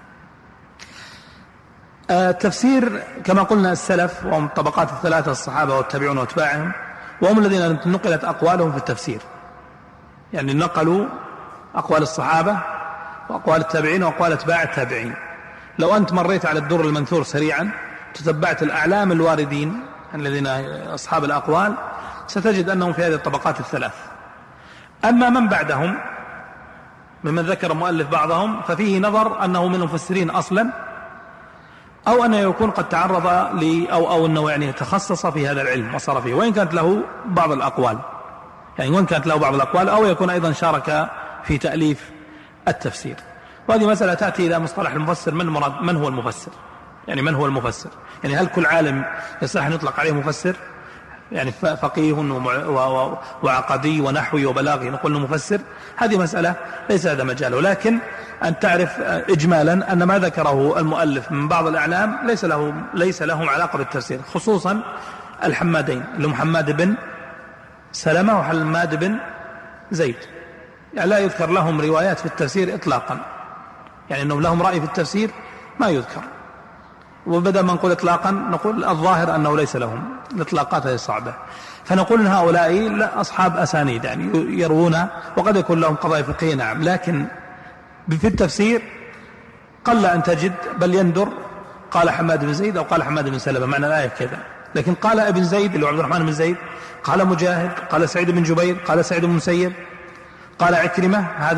التفسير كما قلنا السلف وهم الطبقات الثلاثة، الصحابة والتابعون واتباعهم، وهم الذين نقلت أقوالهم في التفسير، يعني نقلوا أقوال الصحابة وأقوال التابعين وأقوال اتباع التابعين. لو أنت مريت على الدر المنثور سريعا تتبعت الأعلام الواردين الذين أصحاب الأقوال، ستجد أنهم في هذه الطبقات الثلاث. أما من بعدهم ممن ذكر المؤلف بعضهم ففيه نظر أنه من المفسرين أصلا، أو أنه يكون قد تعرض أو أنه يعني تخصص في هذا العلم وصار فيه، وإن كانت له بعض الأقوال، يعني وإن كانت له بعض الأقوال، أو يكون أيضا شارك في تأليف التفسير. وهذه مسألة تأتي إلى مصطلح المفسر، من هو المفسر، يعني من هو المفسر، يعني هل كل عالم يصح أن يطلق عليه مفسر، يعني فقيه وعقدي ونحوي وبلاغي نقول له مفسر؟ هذه مسألة ليس هذا مجاله. لكن أن تعرف إجمالا أن ما ذكره المؤلف من بعض الأعلام ليس لهم علاقة بالتفسير، خصوصا الحمادين اللي هم حماد بن سلمة وحماد بن زيد، يعني لا يذكر لهم روايات في التفسير إطلاقا، يعني أنهم لهم رأي في التفسير ما يذكر. وبدأ ما نقول إطلاقا نقول الظاهر أنه ليس لهم، الإطلاقات هذه صعبة. فنقول إن هؤلاء أصحاب أسانيد، يعني يروون وقد يكون لهم قضايا فقهية نعم، لكن في التفسير قل أن تجد، بل يندر قال حماد بن زيد أو قال حماد بن سلمة معنى الآية كذا. لكن قال ابن زيد اللي هو عبد الرحمن بن زيد، قال مجاهد، قال سعيد بن جبير، قال سعيد بن مسيب، قال عكرمة، هذا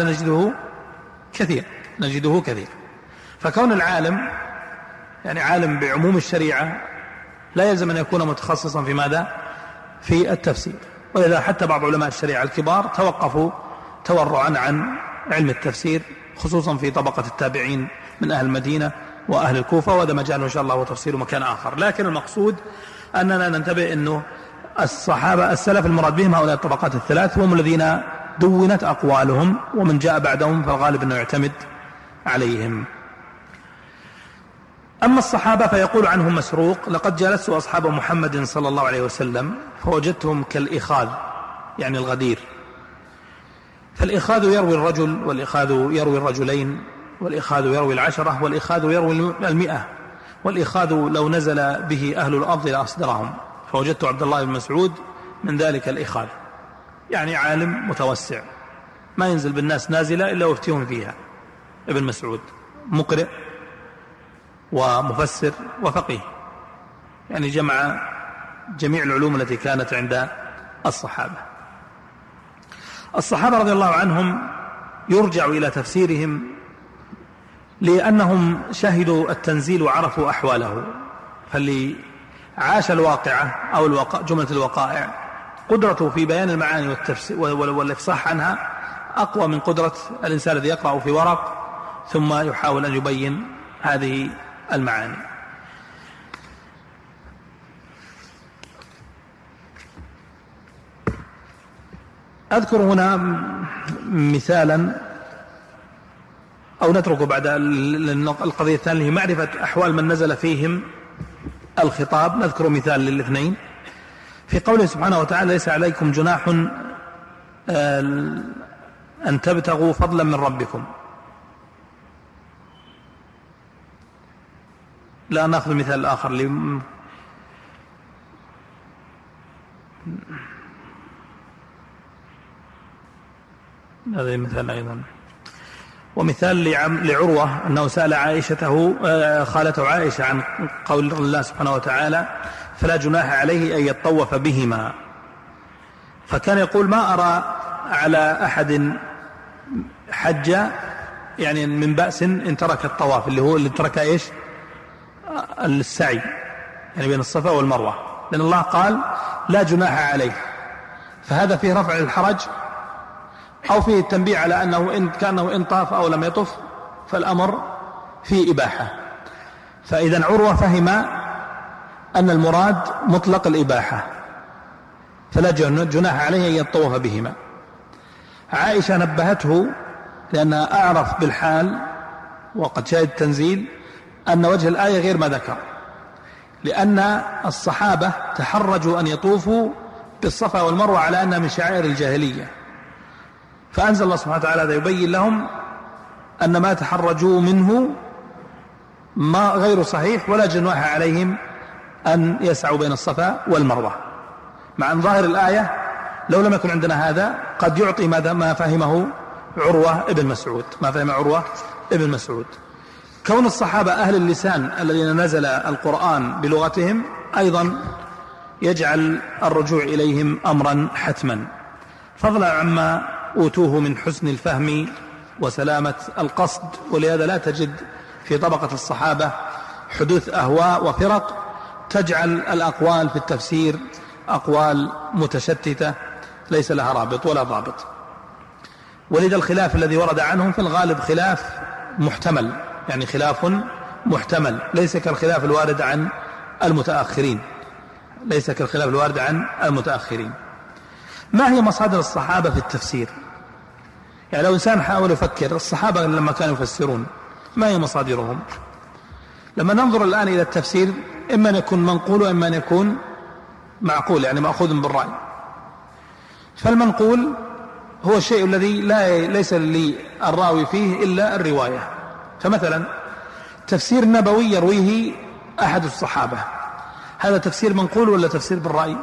نجده كثير. فكون العالم يعني عالم بعموم الشريعة لا يلزم أن يكون متخصصا في ماذا؟ في التفسير. ولذا حتى بعض علماء الشريعة الكبار توقفوا تورعا عن علم التفسير، خصوصا في طبقة التابعين من أهل المدينة وأهل الكوفة، وهذا مجال إن شاء الله وتفصيله مكان آخر. لكن المقصود أننا ننتبه أنه الصحابة السلف المراد بهم هؤلاء الطبقات الثلاث، هم الذين دونت أقوالهم، ومن جاء بعدهم فالغالب أنه يعتمد عليهم. أما الصحابة فيقول عنهم مسروق: لقد جالست أصحاب محمد صلى الله عليه وسلم فوجدتهم كالإخاذ، يعني الغدير. فالإخاذ يروي الرجل، والإخاذ يروي الرجلين، والإخاذ يروي العشرة، والإخاذ يروي 100، والإخاذ لو نزل به أهل الأرض لأصدرهم. فوجدت عبد الله بن مسعود من ذلك الإخاذ، يعني عالم متوسع ما ينزل بالناس نازلة إلا ويفتيهم فيها. ابن مسعود مقرئ ومفسر وفقيه، يعني جمع جميع العلوم التي كانت عند الصحابة. الصحابة رضي الله عنهم يرجع إلى تفسيرهم لأنهم شهدوا التنزيل وعرفوا أحواله، فاللي عاش الواقعة أو جملة الوقائع قدرته في بيان المعاني والإفصاح عنها أقوى من قدرة الإنسان الذي يقرأ في ورق ثم يحاول أن يبين هذه المعاني. أذكر هنا مثالا أو نتركه بعد القضية الثانية هي معرفة أحوال من نزل فيهم الخطاب. نذكر مثال للاثنين في قوله سبحانه وتعالى: ليس عليكم جناح أن تبتغوا فضلا من ربكم. لا نأخذ مثال آخر هذا مثال أيضا. ومثال لعروة أنه سأل خالته عائشة عن قول الله سبحانه وتعالى: فلا جناح عليه أن يطوف بهما. فكان يقول: ما أرى على أحد حج يعني من بأس إن ترك الطواف، اللي ترك إيش؟ السعي يعني بين الصفا والمروة، لأن الله قال: لا جناح عليه. فهذا فيه رفع الحرج أو فيه التنبيه على أنه كأنه إن طاف أو لم يطف فالأمر فيه إباحة. فإذا عروة فهم أن المراد مطلق الإباحة، فلا جناح عليه أن يطوف بهما. عائشة نبهته لأنها أعرف بالحال وقد شاهد التنزيل أن وجه الآية غير ما ذكر، لأن الصحابة تحرجوا أن يطوفوا بالصفا والمروة على أنها من شعائر الجاهلية، فأنزل الله سبحانه وتعالى هذا يبين لهم أن ما تحرجوا منه ما غير صحيح، ولا جناح عليهم أن يسعوا بين الصفا والمروة. مع أن ظاهر الآية لو لم يكن عندنا هذا قد يعطي ما فهمه عروة ابن مسعود، ما فهم عروة ابن مسعود. كون الصحابة أهل اللسان الذين نزل القرآن بلغتهم أيضا يجعل الرجوع إليهم أمرا حتما، فضلا عما أوتوه من حسن الفهم وسلامة القصد. ولهذا لا تجد في طبقة الصحابة حدوث أهواء وفرق تجعل الأقوال في التفسير أقوال متشتتة ليس لها رابط ولا ضابط. ولذا الخلاف الذي ورد عنهم في الغالب خلاف محتمل، يعني خلاف محتمل، ليس كالخلاف الوارد عن المتأخرين، ليس كالخلاف الوارد عن المتأخرين. ما هي مصادر الصحابة في التفسير؟ يعني لو إنسان حاول يفكر الصحابة لما كانوا يفسرون ما هي مصادرهم؟ لما ننظر الآن إلى التفسير إما أن يكون منقول وإما أن يكون معقول، يعني مأخوذ بالرأي. فالمنقول هو الشيء الذي ليس للراوي فيه إلا الرواية. فمثلا تفسير نبوي يرويه أحد الصحابة، هذا تفسير منقول ولا تفسير بالرأي؟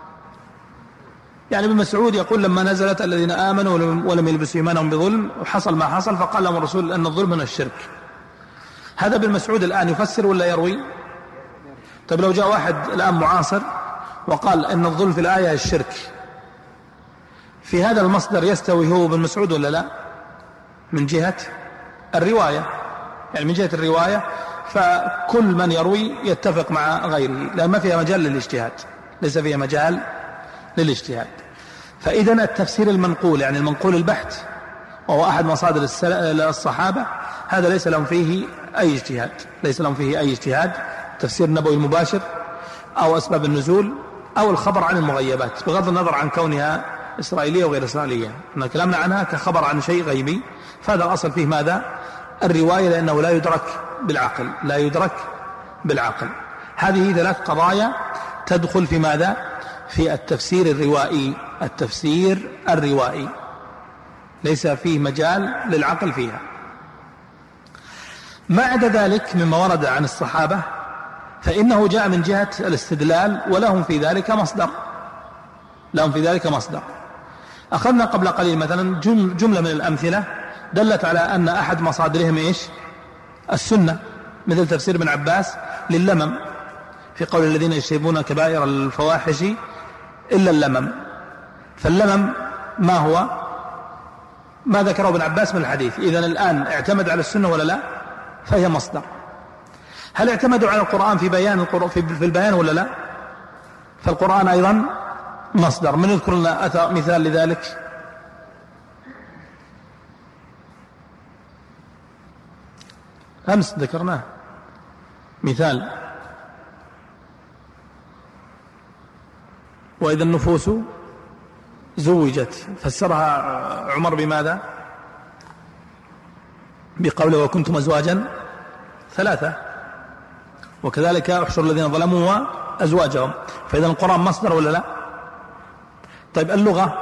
يعني ابن مسعود يقول: لما نزلت الذين آمنوا ولم يلبسوا إيمانهم بظلم وحصل ما حصل فقال لهم الرسول أن الظلم من الشرك. هذا ابن مسعود الآن يفسر ولا يروي؟ طيب لو جاء واحد الآن معاصر وقال أن الظلم في الآية الشرك، في هذا المصدر يستوي هو ابن مسعود ولا لا؟ من جهة الرواية، يعني من جهة الرواية فكل من يروي يتفق مع غيره، لأن ما فيها مجال للاجتهاد، ليس فيها مجال للاجتهاد. فإذا التفسير المنقول يعني المنقول البحث وهو أحد مصادر الصحابة هذا ليس لهم فيه أي اجتهاد، ليس لهم فيه أي اجتهاد. تفسير النبوي المباشر أو أسباب النزول أو الخبر عن المغيبات بغض النظر عن كونها إسرائيلية وغير إسرائيلية، إن كلامنا عنها كخبر عن شيء غيبي، فهذا الأصل فيه ماذا؟ الرواية، لأنه لا يدرك بالعقل، لا يدرك بالعقل. هذه 3 قضايا تدخل في ماذا؟ في التفسير الروائي. التفسير الروائي ليس فيه مجال للعقل فيها. ما عدا ذلك مما ورد عن الصحابة فإنه جاء من جهة الاستدلال ولهم في ذلك مصدر، لهم في ذلك مصدر. أخذنا قبل قليل مثلا جملة من الأمثلة دلت على أن أحد مصادرهم إيش؟ السنة، مثل تفسير ابن عباس لللمم في قول الذين يجتنبون كبائر الفواحش إلا اللمم. فاللمم ما هو؟ ما ذكره ابن عباس من الحديث. إذن الآن اعتمد على السنة ولا لا؟ فهي مصدر. هل اعتمدوا على القرآن في بيان في البيان ولا لا؟ فالقرآن أيضا مصدر. من يذكر لنا مثال لذلك؟ أمس ذكرناه مثال. وإذا النفوس زوجت فسرها عمر بماذا؟ بقوله وكنتم أزواجا 3. وكذلك احشر الذين ظلموا وأزواجهم. فإذا القرآن مصدر ولا لا؟ طيب اللغة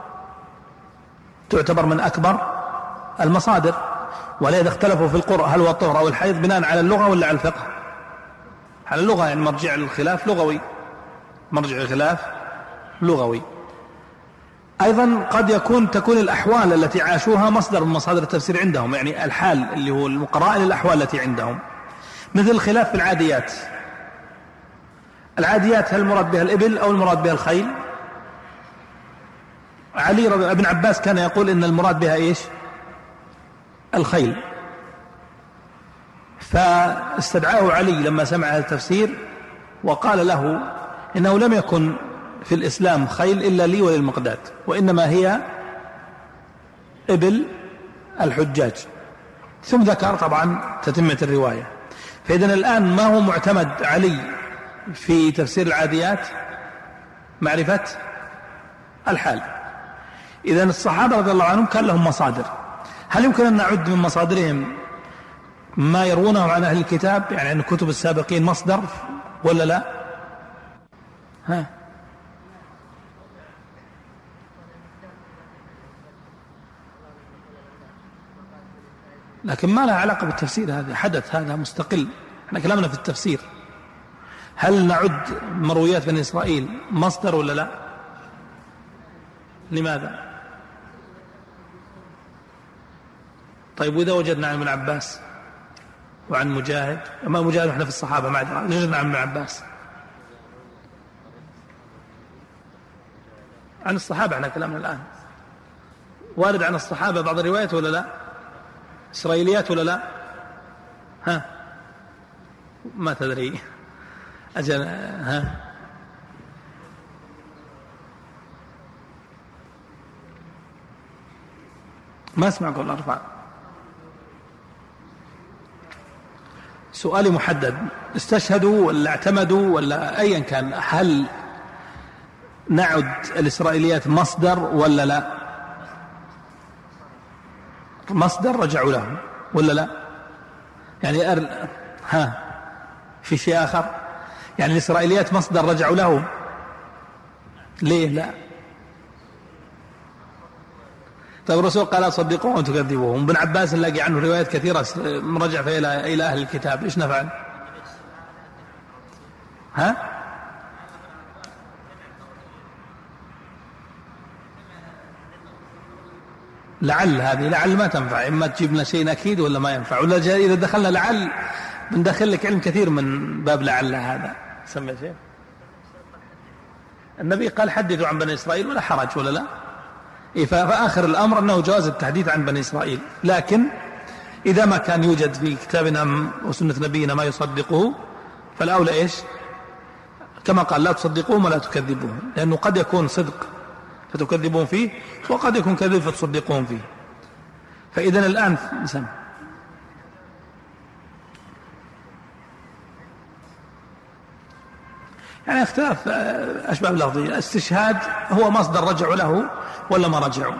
تعتبر من أكبر المصادر، ولذا اختلفوا في القرء هل هو الطهر أو الحيض بناء على اللغة ولا على الفقه؟ على اللغة، يعني مرجع الخلاف لغوي، مرجع الخلاف لغوي. أيضا قد تكون الأحوال التي عاشوها مصدر من مصادر التفسير عندهم، يعني الحال اللي هو القرائن الأحوال التي عندهم، مثل الخلاف في العاديات. العاديات هل المراد بها الإبل أو المراد بها الخيل؟ ابن عباس كان يقول إن المراد بها إيش؟ الخيل. فاستدعاه علي لما سمع هذا التفسير وقال له إنه لم يكن في الإسلام خيل إلا لي وللمقداد، وإنما هي إبل الحجاج. ثم ذكر طبعا تتمة الرواية. فإذن الآن ما هو معتمد علي في تفسير العاديات؟ معرفة الحال. إذن الصحابة رضي الله عنهم كان لهم مصادر. هل يمكن أن نعد من مصادرهم ما يروونه عن أهل الكتاب، يعني أن كتب السابقين مصدر ولا لا؟ ها؟ لكن ما لها علاقة بالتفسير، هذا حدث، هذا مستقل. احنا كلامنا في التفسير. هل نعد مرويات بني إسرائيل مصدر ولا لا؟ لماذا؟ طيب وإذا وجدنا عن ابن عباس وعن مجاهد، أما مجاهد احنا في الصحابة معذرة، وجدنا عن ابن عباس، عن الصحابة احنا كلامنا الآن، وارد عن الصحابة بعض الروايات ولا لا؟ إسرائيليات ولا لا؟ ها؟ ما تدري أجل. ها؟ ما اسمع قول أرفع. سؤالي محدد، استشهدوا ولا اعتمدوا ولا أيا كان، هل نعد الإسرائيليات مصدر ولا لا؟ مصدر رجعوا له ولا لا؟ يعني ها في شيء آخر؟ يعني الإسرائيليات مصدر رجعوا له، ليه لا؟ طيب الرسول قال صدقوهم وتكذبوهم. ابن عباس نلاقي عنه روايات كثيرة مرجع فيها إلى أهل الكتاب، إيش نفعل؟ ها؟ لعل هذه لعل ما تنفع، إما تجيب لنا شيء أكيد ولا ما ينفع، ولا إذا دخلنا لعل بندخل لك علم كثير من باب لعل. هذا سمع شيء. النبي قال حدثوا عن بني إسرائيل ولا حرج ولا لا؟ فآخر الأمر أنه جواز التحديث عن بني إسرائيل، لكن إذا ما كان يوجد في كتابنا وسنة نبينا ما يصدقه فالأولى إيش؟ كما قال لا تصدقوهم ولا تكذبوهم، لأنه قد يكون صدق فتكذبون فيه وقد يكون كذب فتصدقون فيه. فإذن الآن نسمع يعني اختلاف أشباه اللفظية. الاستشهاد هو مصدر رجعوا له ولا ما رجعوا؟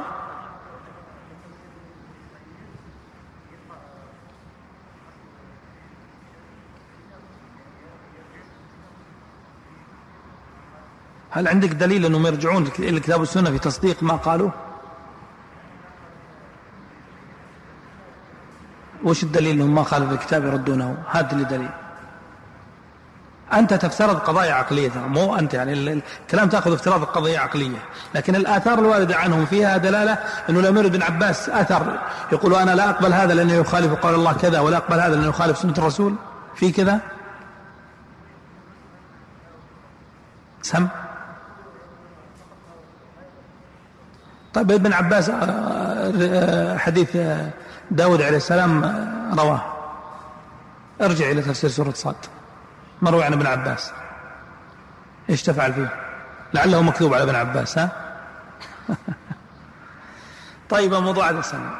هل عندك دليل أنهم يرجعون إلى الكتاب والسنة في تصديق ما قالوا؟ وش الدليل أنهم ما قالوا في الكتاب يردونه؟ هذا اللي دليل. أنت تفترض قضايا عقلية، مو أنت يعني الكلام تأخذ افتراض قضايا عقلية، لكن الآثار الواردة عنهم فيها دلالة أنه لم يرد بن عباس أثر يقول أنا لا أقبل هذا لأنه يخالف قول الله كذا ولا أقبل هذا لأنه يخالف سنة الرسول في كذا. سم طيب ابن عباس حديث داود عليه السلام رواه، ارجع إلى تفسير سورة صاد مروي عن ابن عباس، ايش تفعل فيه؟ لعله مكذوب على ابن عباس. ها طيب موضوع هذا السنة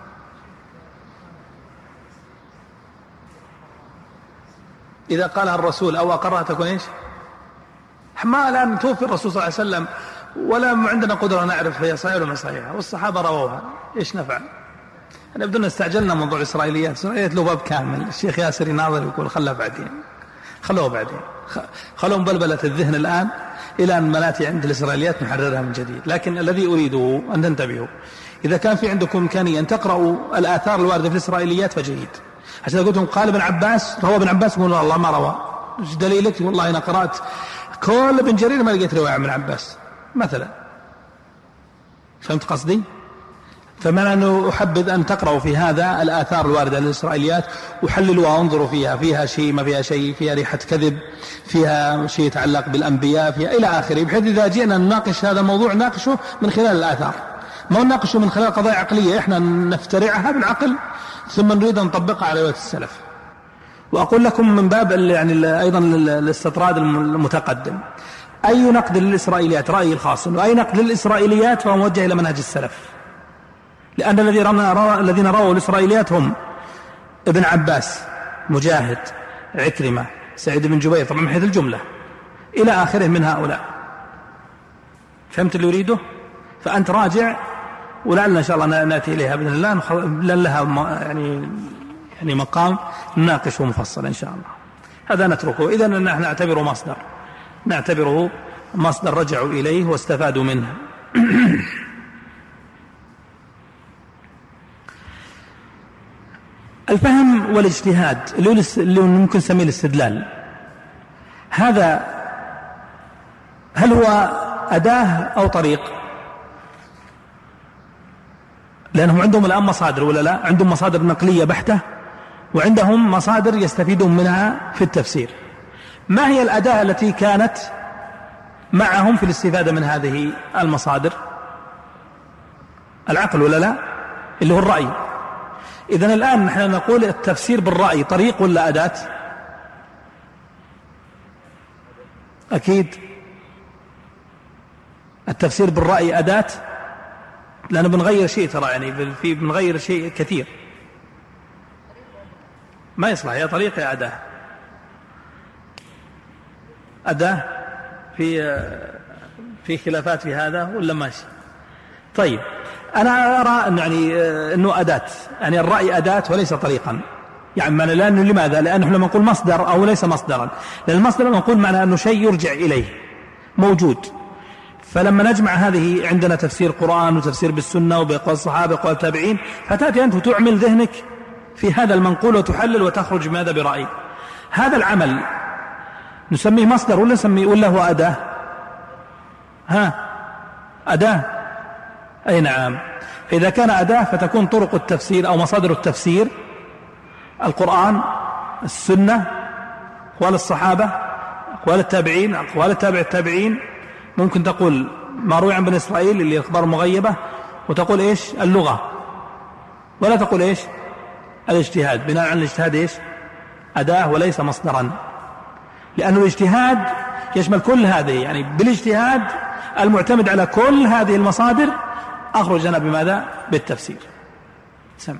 إذا قالها الرسول أو أقرها تكون إيش؟ ما الآن توفي الرسول صلى الله عليه وسلم ولا عندنا قدرة نعرف هي صحيحة ولا ما صحيحة، والصحابة رووها، إيش نفعل؟ أنا بدنا استعجلنا موضوع الإسرائيليات له باب كامل. الشيخ ياسر يناظر يقول خلها بعدين، خلوه بعدين، خلوهم بلبلة الذهن الآن إلى أن نأتي عند الإسرائيليات نحررها من جديد. لكن الذي أريده أن تنتبهوا، إذا كان في عندكم إمكانية أن تقرأوا الآثار الواردة في الإسرائيليات فجيد. عشان قلتم قال ابن عباس روى ابن عباس يقول الله ما روى، ايش دليلك؟ والله أنا قرأت كل ابن جرير ما لقيت رواية عن ابن عباس مثلا. فهمت قصدي؟ فمعنى أنه أحبذ أن تقرأوا في هذا الآثار الواردة للإسرائيليات وحللوها وانظروا فيها شيء ما فيها شيء، فيها ريحة كذب، فيها شيء يتعلق بالأنبياء، فيها إلى آخره، بحيث إذا جئنا نناقش هذا الموضوع نناقشه من خلال الآثار، ما نناقشه من خلال قضايا عقلية إحنا نفترعها بالعقل ثم نريد أن نطبقها على رواية السلف. وأقول لكم من باب يعني أيضا الاستطراد المتقدم، أي نقد للإسرائيليات رأيي الخاص، وأي نقد للإسرائيليات فهو موجه إلى منهج السلف، لأن الذين رووا الإسرائيليات هم ابن عباس، مجاهد، عكرمة، سعيد بن جبير، طبعا من حيث الجملة إلى آخره من هؤلاء. فهمت اللي يريده؟ فأنت راجع ولعلنا إن شاء الله نأتي إليها بإذن الله، لأن لها يعني مقام نناقشه مفصل إن شاء الله. هذا نتركه. إذن نحن نعتبره مصدر رجعوا إليه واستفادوا منه. الفهم والاجتهاد اللي ممكن نسميه الاستدلال، هذا هل هو أداة أو طريق؟ لأنهم عندهم الآن مصادر ولا لا؟ عندهم مصادر نقلية بحتة وعندهم مصادر يستفيدون منها في التفسير. ما هي الأداة التي كانت معهم في الاستفادة من هذه المصادر؟ العقل ولا لا؟ اللي هو الرأي. إذن الآن نحن نقول التفسير بالرأي طريق ولا أداة؟ أكيد التفسير بالرأي أداة، لأنه بنغير شيء ترى، يعني بنغير شيء كثير، ما يصلح يا طريق يا أداة. أداة في خلافات في هذا ولا ماشي؟ طيب أنا أرى أنه أداة، يعني الرأي أداة وليس طريقا، يعني لأنه لماذا؟ لأنه لما نقول مصدر أو ليس مصدرا، لأن المصدر نقول معنى أنه شيء يرجع إليه موجود. فلما نجمع هذه عندنا تفسير قرآن وتفسير بالسنة وبقول الصحابة وقول التابعين، فتأتي أنت وتعمل ذهنك في هذا المنقول وتحلل وتخرج ماذا برأي. هذا العمل نسميه مصدر ولا هو أداة؟ أداة. أي نعم. فإذا كان أداة فتكون طرق التفسير أو مصادر التفسير القرآن، السنة، أقوال الصحابة، أقوال التابعين، أقوال تابع التابعين. ممكن تقول ما روي عن بني إسرائيل اللي أخبار مغيبة، وتقول إيش؟ اللغة، ولا تقول إيش؟ الاجتهاد، بناء على الاجتهاد إيش؟ أداة وليس مصدرا، لأن الاجتهاد يشمل كل هذه، يعني بالاجتهاد المعتمد على كل هذه المصادر أخرج لنا بماذا؟ بالتفسير. سمع.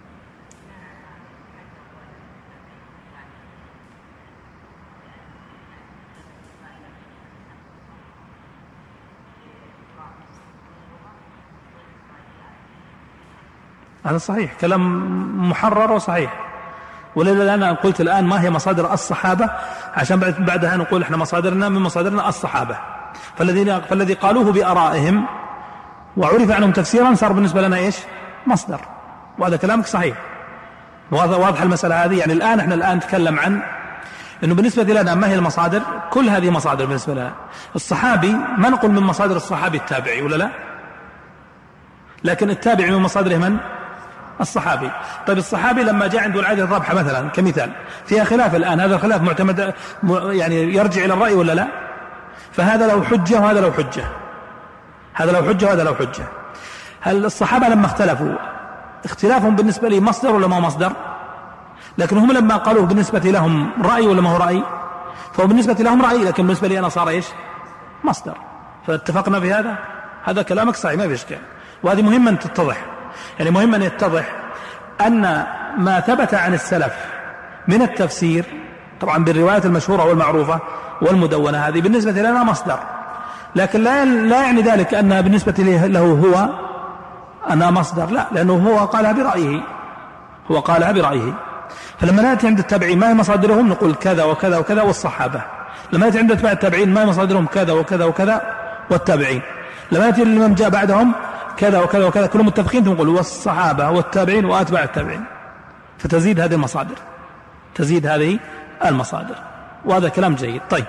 هذا صحيح، كلام محرر وصحيح. ولذا أنا قلت الآن ما هي مصادر الصحابة، عشان بعدها نقول إحنا مصادرنا من مصادرنا الصحابة. فالذي قالوه بآرائهم وعرف عنهم تفسيرا صار بالنسبة لنا إيش؟ مصدر. وهذا كلامك صحيح، واضح المسألة هذه. يعني الآن إحنا نتكلم عن إنه بالنسبة لنا ما هي المصادر؟ كل هذه مصادر بالنسبة لنا. الصحابي ما نقول من مصادر الصحابي التابعي ولا لا، لكن التابعي من مصادره من؟ الصحابي. طيب الصحابي لما جاء عنده العادة الرابحة مثلا كمثال، فيها خلاف الآن، هذا الخلاف معتمد يعني يرجع إلى الرأي ولا لا؟ فهذا له حجة وهذا له حجة، هذا له حجة وهذا له حجة. هل الصحابة لما اختلفوا اختلافهم بالنسبة لي مصدر ولا ما مصدر؟ لكن هم لما قالوا بالنسبة لهم رأي ولا ما هو رأي؟ فهو بالنسبة لهم رأي، لكن بالنسبة لي أنا صار إيش؟ مصدر. فاتفقنا في هذا. هذا كلامك صحيح ما في إشكال، وهذه مهمة أن تتضح. يعني مهم أن يتضح أن ما ثبت عن السلف من التفسير طبعا بالروايات المشهورة والمعروفة والمدونة هذه بالنسبة لنا مصدر، لكن لا يعني ذلك أنها بالنسبة له هو أنها مصدر، لا، لأنه هو قالها برأيه، هو قالها برأيه. فلما نأتي عند التابعين ما هي مصادرهم؟ نقول كذا وكذا وكذا والصحابة. لما نأتي عند اتباع التابعين ما هي مصادرهم؟ كذا وكذا وكذا والتابعين. لما نأتي لمن جاء بعدهم كذا وكذا وكذا، كلهم متفقين، نقول والصحابة والتابعين وأتباع التابعين. فتزيد هذه المصادر، تزيد هذه المصادر، وهذا كلام جيد. طيب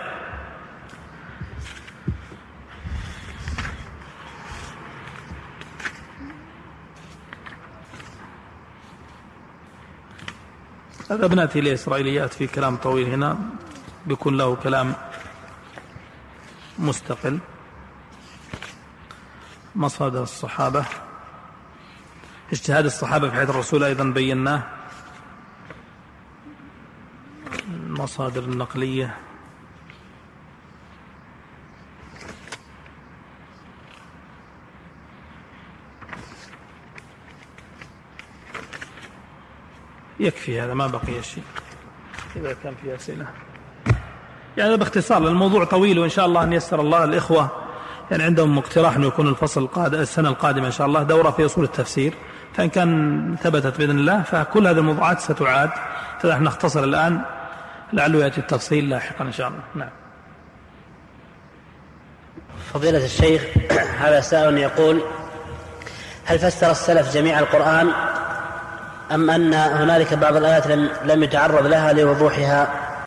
هذا بنأتي لإسرائيليات في كلام طويل، هنا بيكون له كلام مستقل. مصادر الصحابة، اجتهاد الصحابة في حياة الرسول أيضا بيناه. المصادر النقلية يكفي، هذا ما بقي شيء إذا كان في أسئلة. يعني باختصار الموضوع طويل، وإن شاء الله أن يسر الله الإخوة يعني عندهم اقتراح أنه يكون السنة القادمة إن شاء الله دورة في أصول التفسير، فإن كان ثبتت بإذن الله فكل هذه الموضوعات ستعاد، فنحن نختصر الآن لعله يأتي التفصيل لاحقا إن شاء الله. نعم. فضيلة الشيخ، هذا سائل يقول: هل فسر السلف جميع القرآن أم أن هنالك بعض الآيات لم يتعرض لها لوضوحها؟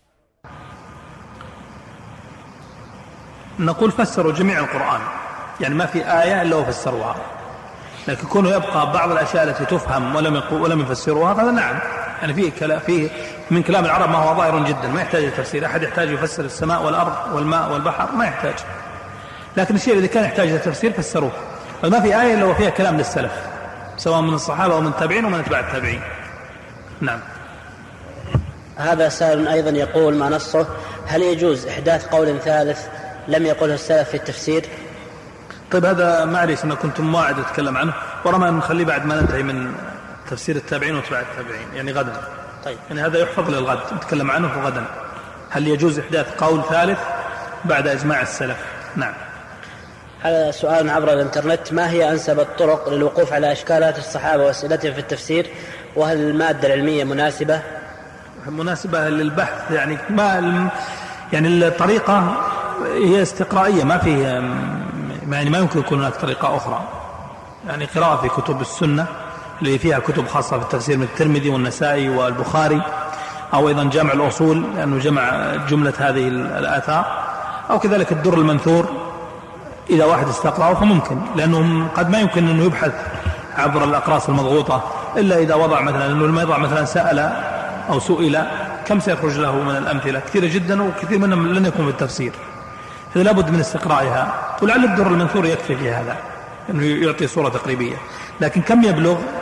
نقول فسروا جميع القرآن، يعني ما في آية إلا وفسروها، لكن كونه يبقى بعض الأشياء التي تفهم ولم يفسروها هذا نعم، يعني فيه من كلام العرب ما هو ظاهر جدا ما يحتاج لتفسير. أحد يحتاج يفسر السماء والأرض والماء والبحر ما يحتاج، لكن الشيء الذي كان يحتاج لتفسير فسروه. فما في آية إلا وفيها كلام للسلف سواء من الصحابة ومن التابعين ومن اتباع التابعين. نعم. هذا سائل أيضا يقول ما نصه: هل يجوز إحداث قول ثالث لم يقله السلف في التفسير؟ طيب هذا معليش أنا كنت مواعد أتكلم عنه، ورما نخليه بعد ما ننتهي من تفسير التابعين واتباع التابعين، يعني غدا. طيب يعني هذا يحفظ للغد، نتكلم عنه غدا. هل يجوز إحداث قول ثالث بعد إجماع السلف؟ نعم. هذا سؤال عبر الإنترنت: ما هي أنسب الطرق للوقوف على إشكالات الصحابة وأسئلتهم في التفسير؟ وهل المادة العلمية مناسبة للبحث؟ يعني يعني الطريقة هي استقرائية، ما فيه يعني ما يمكن يكون هناك طريقة أخرى. يعني قراءة في كتب السنة اللي فيها كتب خاصة في التفسير من الترمذي والنسائي والبخاري، أو أيضا جمع الأصول لأنه جمع جملة هذه الآثار، أو كذلك الدر المنثور إذا واحد استقرأه فممكن، لأنه قد ما يمكن أنه يبحث عبر الأقراص المضغوطة إلا إذا وضع مثلا، أنه لما يضع مثلا سأل أو سئل كم سيخرج له من الأمثلة كثيرة جدا، وكثير منهم لن يكون في التفسير، فلا بد من استقرائها. ولعل الدر المنثور يكفي في هذا أنه يعطي صورة تقريبية، لكن كم يبلغ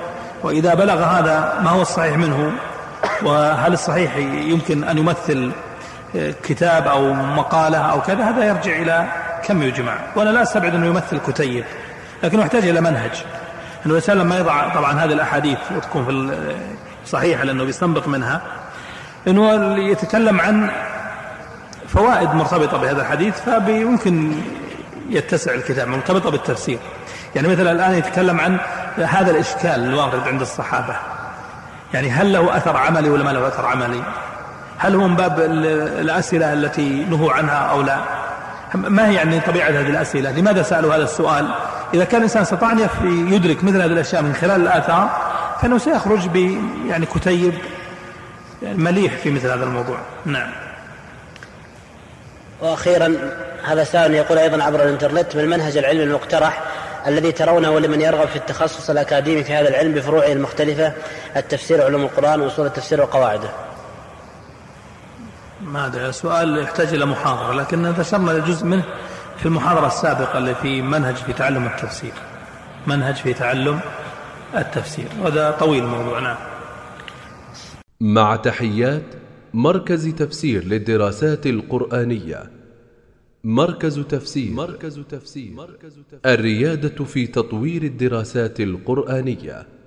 وإذا بلغ هذا ما هو الصحيح منه، وهل الصحيح يمكن أن يمثل كتاب أو مقالة أو كذا، هذا يرجع إلى كم يجمع. وأنا لا أستبعد أنه يمثل كتيب، لكنه يحتاج إلى منهج. أنه الإنسان لما يضع طبعا هذه الأحاديث وتكون في صحيحة لأنه بيستنبط منها، أنه يتكلم عن فوائد مرتبطة بهذا الحديث، فيمكن يتسع الكتاب مرتبطة بالتفسير. يعني مثلا الآن يتكلم عن هذا الإشكال الوارد عند الصحابة، يعني هل له أثر عملي ولا ما له أثر عملي؟ هل هو من باب الأسئلة التي نهوا عنها أو لا؟ ما هي يعني طبيعة هذه الأسئلة؟ لماذا سألوا هذا السؤال؟ إذا كان الإنسان استطاع أن يدرك مثل هذه الأشياء من خلال الآثار، فإنه سيخرج يعني كتيب مليح في مثل هذا الموضوع. نعم. وأخيرا هذا سائل يقول أيضا عبر الإنترنت: ما المنهج العلمي المقترح الذي ترونه لمن يرغب في التخصص الأكاديمي في هذا العلم بفروعه المختلفة، التفسير، علوم القرآن، وأصول التفسير وقواعده؟ هذا سؤال يحتاج إلى محاضرة، لكن ذكرنا جزء منه في المحاضرة السابقة اللي في منهج في تعلم التفسير، منهج في تعلم التفسير، وهذا طويل الموضوع. نعم. مع تحيات مركز تفسير للدراسات القرآنية. مركز تفسير الريادة في تطوير الدراسات القرآنية.